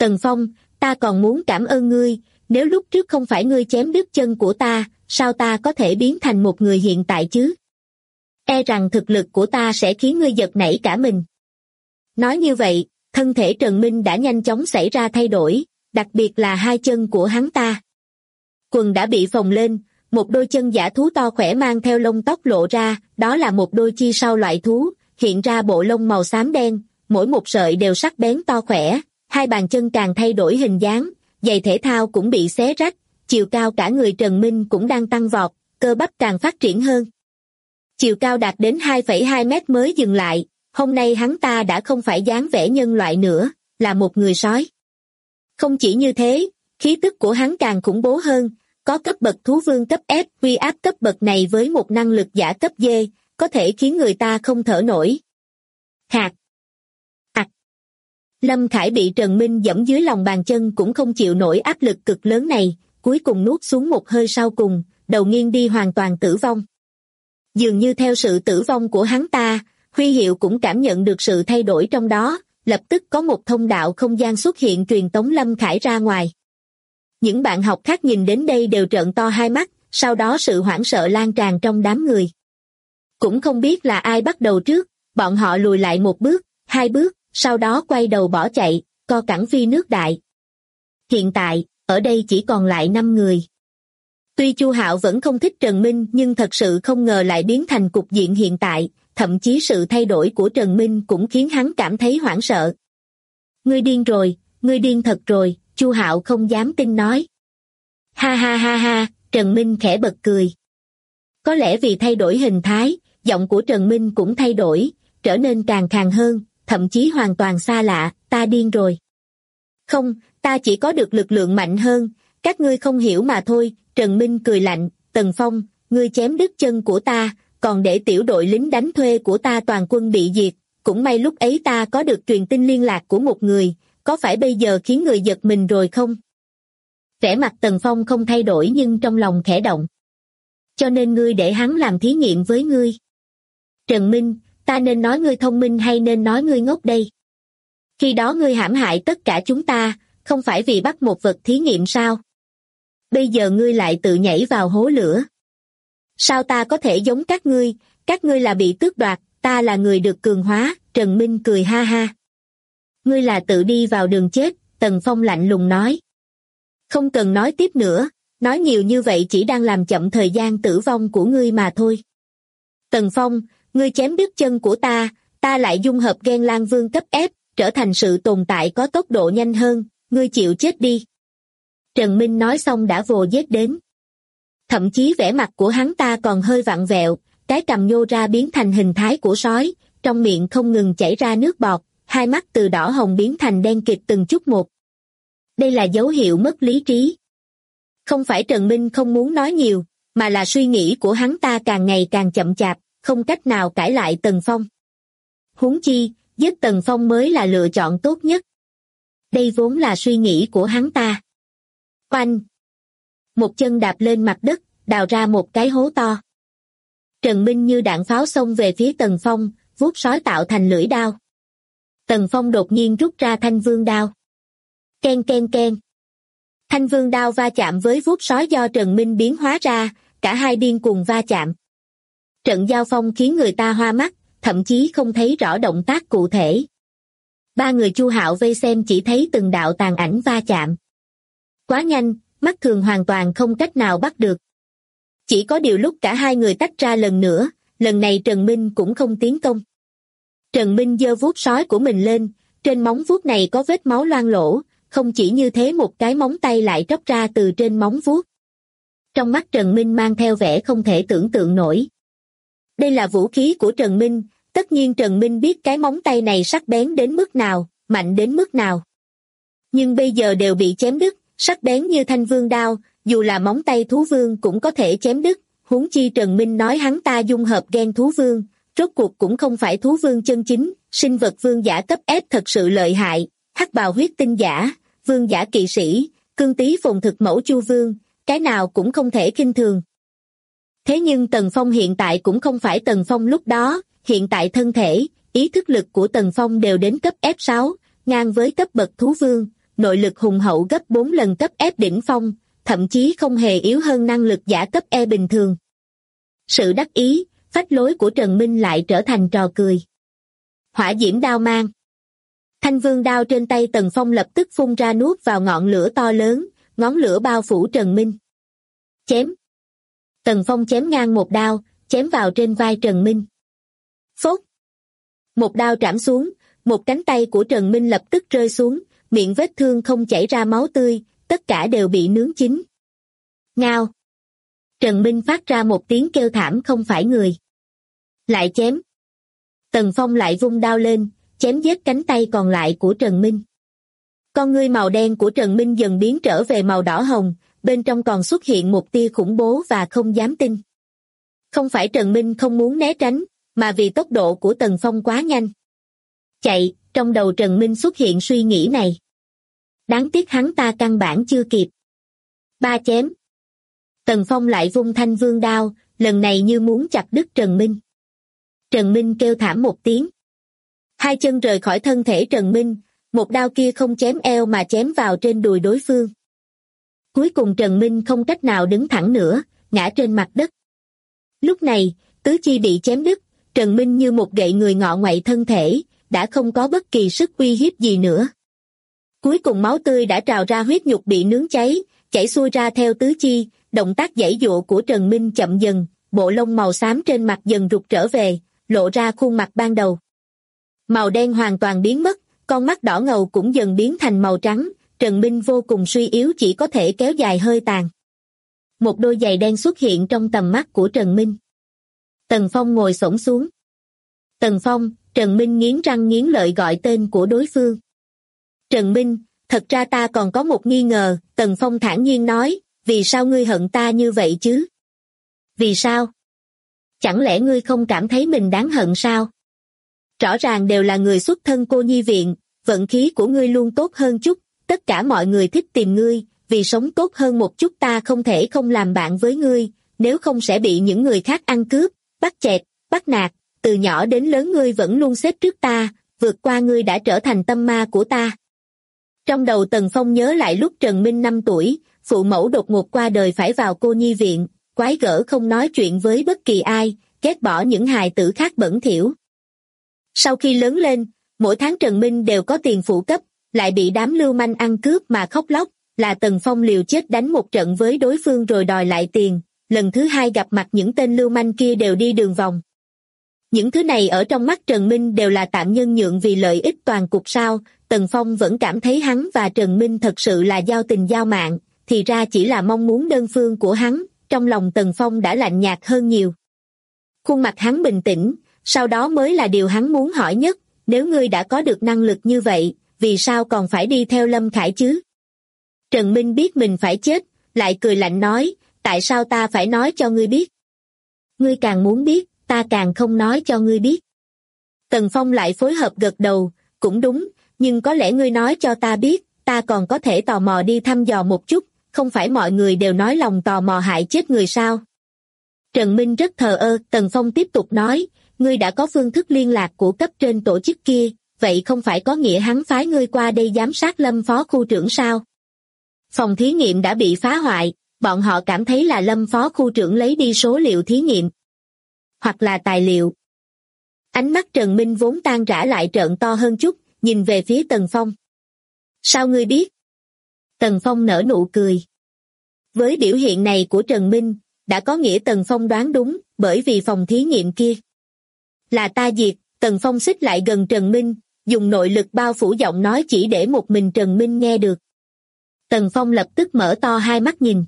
Tần Phong, ta còn muốn cảm ơn ngươi, nếu lúc trước không phải ngươi chém đứt chân của ta, sao ta có thể biến thành một người hiện tại chứ? E rằng thực lực của ta sẽ khiến ngươi giật nảy cả mình. Nói như vậy, thân thể Trần Minh đã nhanh chóng xảy ra thay đổi, đặc biệt là hai chân của hắn ta. Quần đã bị phồng lên, một đôi chân dã thú to khỏe mang theo lông tóc lộ ra, đó là một đôi chi sau loại thú, hiện ra bộ lông màu xám đen, mỗi một sợi đều sắc bén to khỏe, hai bàn chân càng thay đổi hình dáng, giày thể thao cũng bị xé rách, chiều cao cả người Trần Minh cũng đang tăng vọt, cơ bắp càng phát triển hơn. Chiều cao đạt đến 2,2 mét mới dừng lại, hôm nay hắn ta đã không phải dáng vẻ nhân loại nữa, là một người sói. Không chỉ như thế, khí tức của hắn càng khủng bố hơn, có cấp bậc thú vương cấp F, uy áp cấp bậc này với một năng lực giả cấp D, có thể khiến người ta không thở nổi. Hạt. Ặc. Lâm Khải bị Trần Minh giẫm dưới lòng bàn chân cũng không chịu nổi áp lực cực lớn này, cuối cùng nuốt xuống một hơi sau cùng, đầu nghiêng đi hoàn toàn tử vong. Dường như theo sự tử vong của hắn ta, Huy Hiệu cũng cảm nhận được sự thay đổi trong đó, lập tức có một thông đạo không gian xuất hiện truyền tống Lâm Khải ra ngoài. Những bạn học khác nhìn đến đây đều trợn to hai mắt, sau đó sự hoảng sợ lan tràn trong đám người. Cũng không biết là ai bắt đầu trước, bọn họ lùi lại một bước, hai bước, sau đó quay đầu bỏ chạy, co cẳng phi nước đại. Hiện tại, ở đây chỉ còn lại 5 người. Tuy Chu Hạo vẫn không thích Trần Minh nhưng thật sự không ngờ lại biến thành cục diện hiện tại, thậm chí sự thay đổi của Trần Minh cũng khiến hắn cảm thấy hoảng sợ. Ngươi điên rồi, ngươi điên thật rồi, Chu Hạo không dám tin nói. Ha ha ha ha, Trần Minh khẽ bật cười. Có lẽ vì thay đổi hình thái, giọng của Trần Minh cũng thay đổi, trở nên càng khàn hơn, thậm chí hoàn toàn xa lạ, ta điên rồi. Không, ta chỉ có được lực lượng mạnh hơn, các ngươi không hiểu mà thôi, Trần Minh cười lạnh, Tần Phong, ngươi chém đứt chân của ta, còn để tiểu đội lính đánh thuê của ta toàn quân bị diệt, cũng may lúc ấy ta có được truyền tin liên lạc của một người, có phải bây giờ khiến người giật mình rồi không? Vẻ mặt Tần Phong không thay đổi nhưng trong lòng khẽ động. Cho nên ngươi để hắn làm thí nghiệm với ngươi. Trần Minh, ta nên nói ngươi thông minh hay nên nói ngươi ngốc đây? Khi đó ngươi hãm hại tất cả chúng ta, không phải vì bắt một vật thí nghiệm sao? Bây giờ ngươi lại tự nhảy vào hố lửa. Sao ta có thể giống các ngươi là bị tước đoạt, ta là người được cường hóa, Trần Minh cười ha ha. Ngươi là tự đi vào đường chết, Tần Phong lạnh lùng nói. Không cần nói tiếp nữa, nói nhiều như vậy chỉ đang làm chậm thời gian tử vong của ngươi mà thôi. Tần Phong, ngươi chém đứt chân của ta lại dung hợp gen Lang Vương cấp F, trở thành sự tồn tại có tốc độ nhanh hơn, ngươi chịu chết đi. Trần Minh nói xong đã vồ giết đến. Thậm chí vẻ mặt của hắn ta còn hơi vặn vẹo, cái cằm nhô ra biến thành hình thái của sói, trong miệng không ngừng chảy ra nước bọt, hai mắt từ đỏ hồng biến thành đen kịt từng chút một. Đây là dấu hiệu mất lý trí. Không phải Trần Minh không muốn nói nhiều, mà là suy nghĩ của hắn ta càng ngày càng chậm chạp, không cách nào cãi lại Tần Phong. Huống chi, giết Tần Phong mới là lựa chọn tốt nhất. Đây vốn là suy nghĩ của hắn ta. Oanh! Một chân đạp lên mặt đất, đào ra một cái hố to. Trần Minh như đạn pháo xông về phía Tần Phong, vuốt sói tạo thành lưỡi đao. Tần Phong đột nhiên rút ra thanh vương đao. Ken ken ken. Thanh vương đao va chạm với vuốt sói do Trần Minh biến hóa ra, cả hai điên cuồng va chạm. Trận giao phong khiến người ta hoa mắt, thậm chí không thấy rõ động tác cụ thể. Ba người Chu Hạo vây xem chỉ thấy từng đạo tàn ảnh va chạm. Quá nhanh, mắt thường hoàn toàn không cách nào bắt được. Chỉ có điều lúc cả hai người tách ra lần nữa, lần này Trần Minh cũng không tiến công. Trần Minh giơ vuốt sói của mình lên, trên móng vuốt này có vết máu loang lỗ, không chỉ như thế một cái móng tay lại tróc ra từ trên móng vuốt. Trong mắt Trần Minh mang theo vẻ không thể tưởng tượng nổi. Đây là vũ khí của Trần Minh, tất nhiên Trần Minh biết cái móng tay này sắc bén đến mức nào, mạnh đến mức nào. Nhưng bây giờ đều bị chém đứt, sắc bén như thanh vương đao, dù là móng tay thú vương cũng có thể chém đứt, huống chi Trần Minh nói hắn ta dung hợp gen thú vương, rốt cuộc cũng không phải thú vương chân chính, sinh vật vương giả cấp S thật sự lợi hại, hắc bào huyết tinh giả, vương giả kỵ sĩ, cương tý phồn thực mẫu chu vương, cái nào cũng không thể khinh thường. Thế nhưng Tần Phong hiện tại cũng không phải Tần Phong lúc đó, hiện tại thân thể, ý thức lực của Tần Phong đều đến cấp F6, ngang với cấp bậc thú vương, nội lực hùng hậu gấp 4 lần cấp F đỉnh phong, thậm chí không hề yếu hơn năng lực giả cấp E bình thường. Sự đắc ý, phách lối của Trần Minh lại trở thành trò cười. Hỏa diễm đao mang. Thanh vương đao trên tay Tần Phong lập tức phun ra nuốt vào ngọn lửa to lớn, ngón lửa bao phủ Trần Minh. Chém. Tần Phong chém ngang một đao, chém vào trên vai Trần Minh. Phốt. Một đao trảm xuống, một cánh tay của Trần Minh lập tức rơi xuống, miệng vết thương không chảy ra máu tươi, tất cả đều bị nướng chín. Ngao. Trần Minh phát ra một tiếng kêu thảm không phải người. Lại chém. Tần Phong lại vung đao lên, chém giết cánh tay còn lại của Trần Minh. Con ngươi màu đen của Trần Minh dần biến trở về màu đỏ hồng, bên trong còn xuất hiện một tia khủng bố và không dám tin. Không phải Trần Minh không muốn né tránh, mà vì tốc độ của Tần Phong quá nhanh. Chạy, trong đầu Trần Minh xuất hiện suy nghĩ này. Đáng tiếc hắn ta căn bản chưa kịp. Ba chém. Tần Phong lại vung thanh vương đao, lần này như muốn chặt đứt Trần Minh. Trần Minh kêu thảm một tiếng. Hai chân rời khỏi thân thể Trần Minh, một đao kia không chém eo mà chém vào trên đùi đối phương. Cuối cùng Trần Minh không cách nào đứng thẳng nữa, ngã trên mặt đất. Lúc này, tứ chi bị chém đứt, Trần Minh như một gậy người ngọ ngoại thân thể, đã không có bất kỳ sức uy hiếp gì nữa. Cuối cùng máu tươi đã trào ra, huyết nhục bị nướng cháy, chảy xuôi ra theo tứ chi, động tác giãy giụa của Trần Minh chậm dần, bộ lông màu xám trên mặt dần rụt trở về, lộ ra khuôn mặt ban đầu. Màu đen hoàn toàn biến mất, con mắt đỏ ngầu cũng dần biến thành màu trắng, Trần Minh vô cùng suy yếu chỉ có thể kéo dài hơi tàn. Một đôi giày đen xuất hiện trong tầm mắt của Trần Minh. Tần Phong ngồi xổm xuống. Tần Phong, Trần Minh nghiến răng nghiến lợi gọi tên của đối phương. Trần Minh, thật ra ta còn có một nghi ngờ, Tần Phong thản nhiên nói, vì sao ngươi hận ta như vậy chứ? Vì sao? Chẳng lẽ ngươi không cảm thấy mình đáng hận sao? Rõ ràng đều là người xuất thân cô nhi viện, vận khí của ngươi luôn tốt hơn chút, tất cả mọi người thích tìm ngươi, vì sống tốt hơn một chút ta không thể không làm bạn với ngươi, nếu không sẽ bị những người khác ăn cướp, bắt chẹt, bắt nạt, từ nhỏ đến lớn ngươi vẫn luôn xếp trước ta, vượt qua ngươi đã trở thành tâm ma của ta. Trong đầu Tần Phong nhớ lại lúc Trần Minh 5 tuổi, phụ mẫu đột ngột qua đời phải vào cô nhi viện, quái gở không nói chuyện với bất kỳ ai, ghét bỏ những hài tử khác bẩn thỉu. Sau khi lớn lên, mỗi tháng Trần Minh đều có tiền phụ cấp, lại bị đám lưu manh ăn cướp mà khóc lóc, là Tần Phong liều chết đánh một trận với đối phương rồi đòi lại tiền, lần thứ hai gặp mặt những tên lưu manh kia đều đi đường vòng. Những thứ này ở trong mắt Trần Minh đều là tạm nhân nhượng vì lợi ích toàn cục sao, Tần Phong vẫn cảm thấy hắn và Trần Minh thật sự là giao tình giao mạng, thì ra chỉ là mong muốn đơn phương của hắn, trong lòng Tần Phong đã lạnh nhạt hơn nhiều. Khuôn mặt hắn bình tĩnh, sau đó mới là điều hắn muốn hỏi nhất, nếu ngươi đã có được năng lực như vậy, vì sao còn phải đi theo Lâm Khải chứ? Trần Minh biết mình phải chết, lại cười lạnh nói, tại sao ta phải nói cho ngươi biết? Ngươi càng muốn biết, ta càng không nói cho ngươi biết. Tần Phong lại phối hợp gật đầu, cũng đúng, nhưng có lẽ ngươi nói cho ta biết, ta còn có thể tò mò đi thăm dò một chút, không phải mọi người đều nói lòng tò mò hại chết người sao? Trần Minh rất thờ ơ, Tần Phong tiếp tục nói, ngươi đã có phương thức liên lạc của cấp trên tổ chức kia, vậy không phải có nghĩa hắn phái ngươi qua đây giám sát Lâm phó khu trưởng sao? Phòng thí nghiệm đã bị phá hoại, bọn họ cảm thấy là Lâm phó khu trưởng lấy đi số liệu thí nghiệm. Hoặc là tài liệu. Ánh mắt Trần Minh vốn tan rã lại trợn to hơn chút, nhìn về phía Tần Phong. Sao ngươi biết? Tần Phong nở nụ cười. Với biểu hiện này của Trần Minh, đã có nghĩa Tần Phong đoán đúng, bởi vì phòng thí nghiệm kia là ta diệt. Tần Phong xích lại gần Trần Minh, dùng nội lực bao phủ giọng nói chỉ để một mình Trần Minh nghe được. Tần Phong lập tức mở to hai mắt nhìn.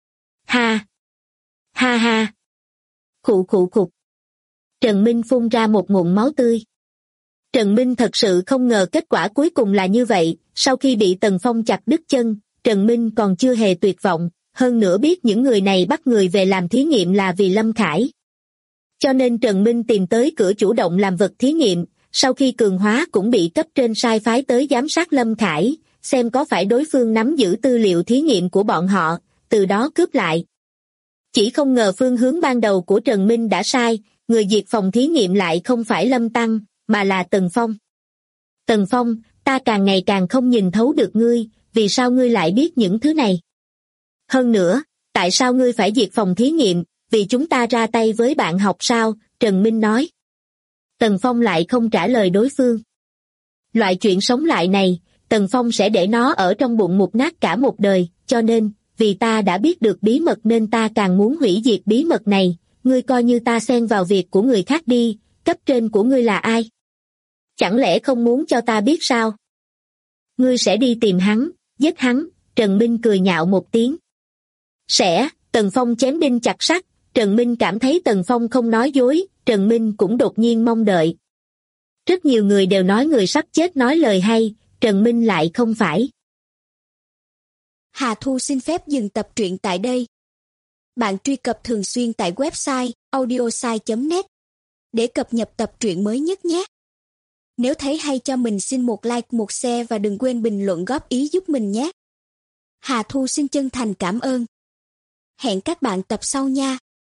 Ha! Ha ha! Khụ khụ khục. Trần Minh phun ra một ngụm máu tươi. Trần Minh thật sự không ngờ kết quả cuối cùng là như vậy, sau khi bị Tần Phong chặt đứt chân, Trần Minh còn chưa hề tuyệt vọng, hơn nữa biết những người này bắt người về làm thí nghiệm là vì Lâm Khải. Cho nên Trần Minh tìm tới cửa chủ động làm vật thí nghiệm, sau khi cường hóa cũng bị cấp trên sai phái tới giám sát Lâm Khải, xem có phải đối phương nắm giữ tư liệu thí nghiệm của bọn họ, từ đó cướp lại. Chỉ không ngờ phương hướng ban đầu của Trần Minh đã sai, người diệt phòng thí nghiệm lại không phải Lâm Tăng, mà là Tần Phong. Tần Phong, ta càng ngày càng không nhìn thấu được ngươi, vì sao ngươi lại biết những thứ này? Hơn nữa, tại sao ngươi phải diệt phòng thí nghiệm, vì chúng ta ra tay với bạn học sao? Trần Minh nói. Tần Phong lại không trả lời đối phương. Loại chuyện sống lại này, Tần Phong sẽ để nó ở trong bụng mục nát cả một đời, cho nên, vì ta đã biết được bí mật nên ta càng muốn hủy diệt bí mật này, ngươi coi như ta xen vào việc của người khác đi, cấp trên của ngươi là ai? Chẳng lẽ không muốn cho ta biết sao? Ngươi sẽ đi tìm hắn, giết hắn, Trần Minh cười nhạo một tiếng. Sẽ, Tần Phong chém đinh chặt sắt, Trần Minh cảm thấy Tần Phong không nói dối, Trần Minh cũng đột nhiên mong đợi. Rất nhiều người đều nói người sắp chết nói lời hay, Trần Minh lại không phải. Hà Thu xin phép dừng tập truyện tại đây. Bạn truy cập thường xuyên tại website audiosai.net để cập nhật tập truyện mới nhất nhé. Nếu thấy hay cho mình xin một like, một share và đừng quên bình luận góp ý giúp mình nhé. Hà Thu xin chân thành cảm ơn. Hẹn các bạn tập sau nha.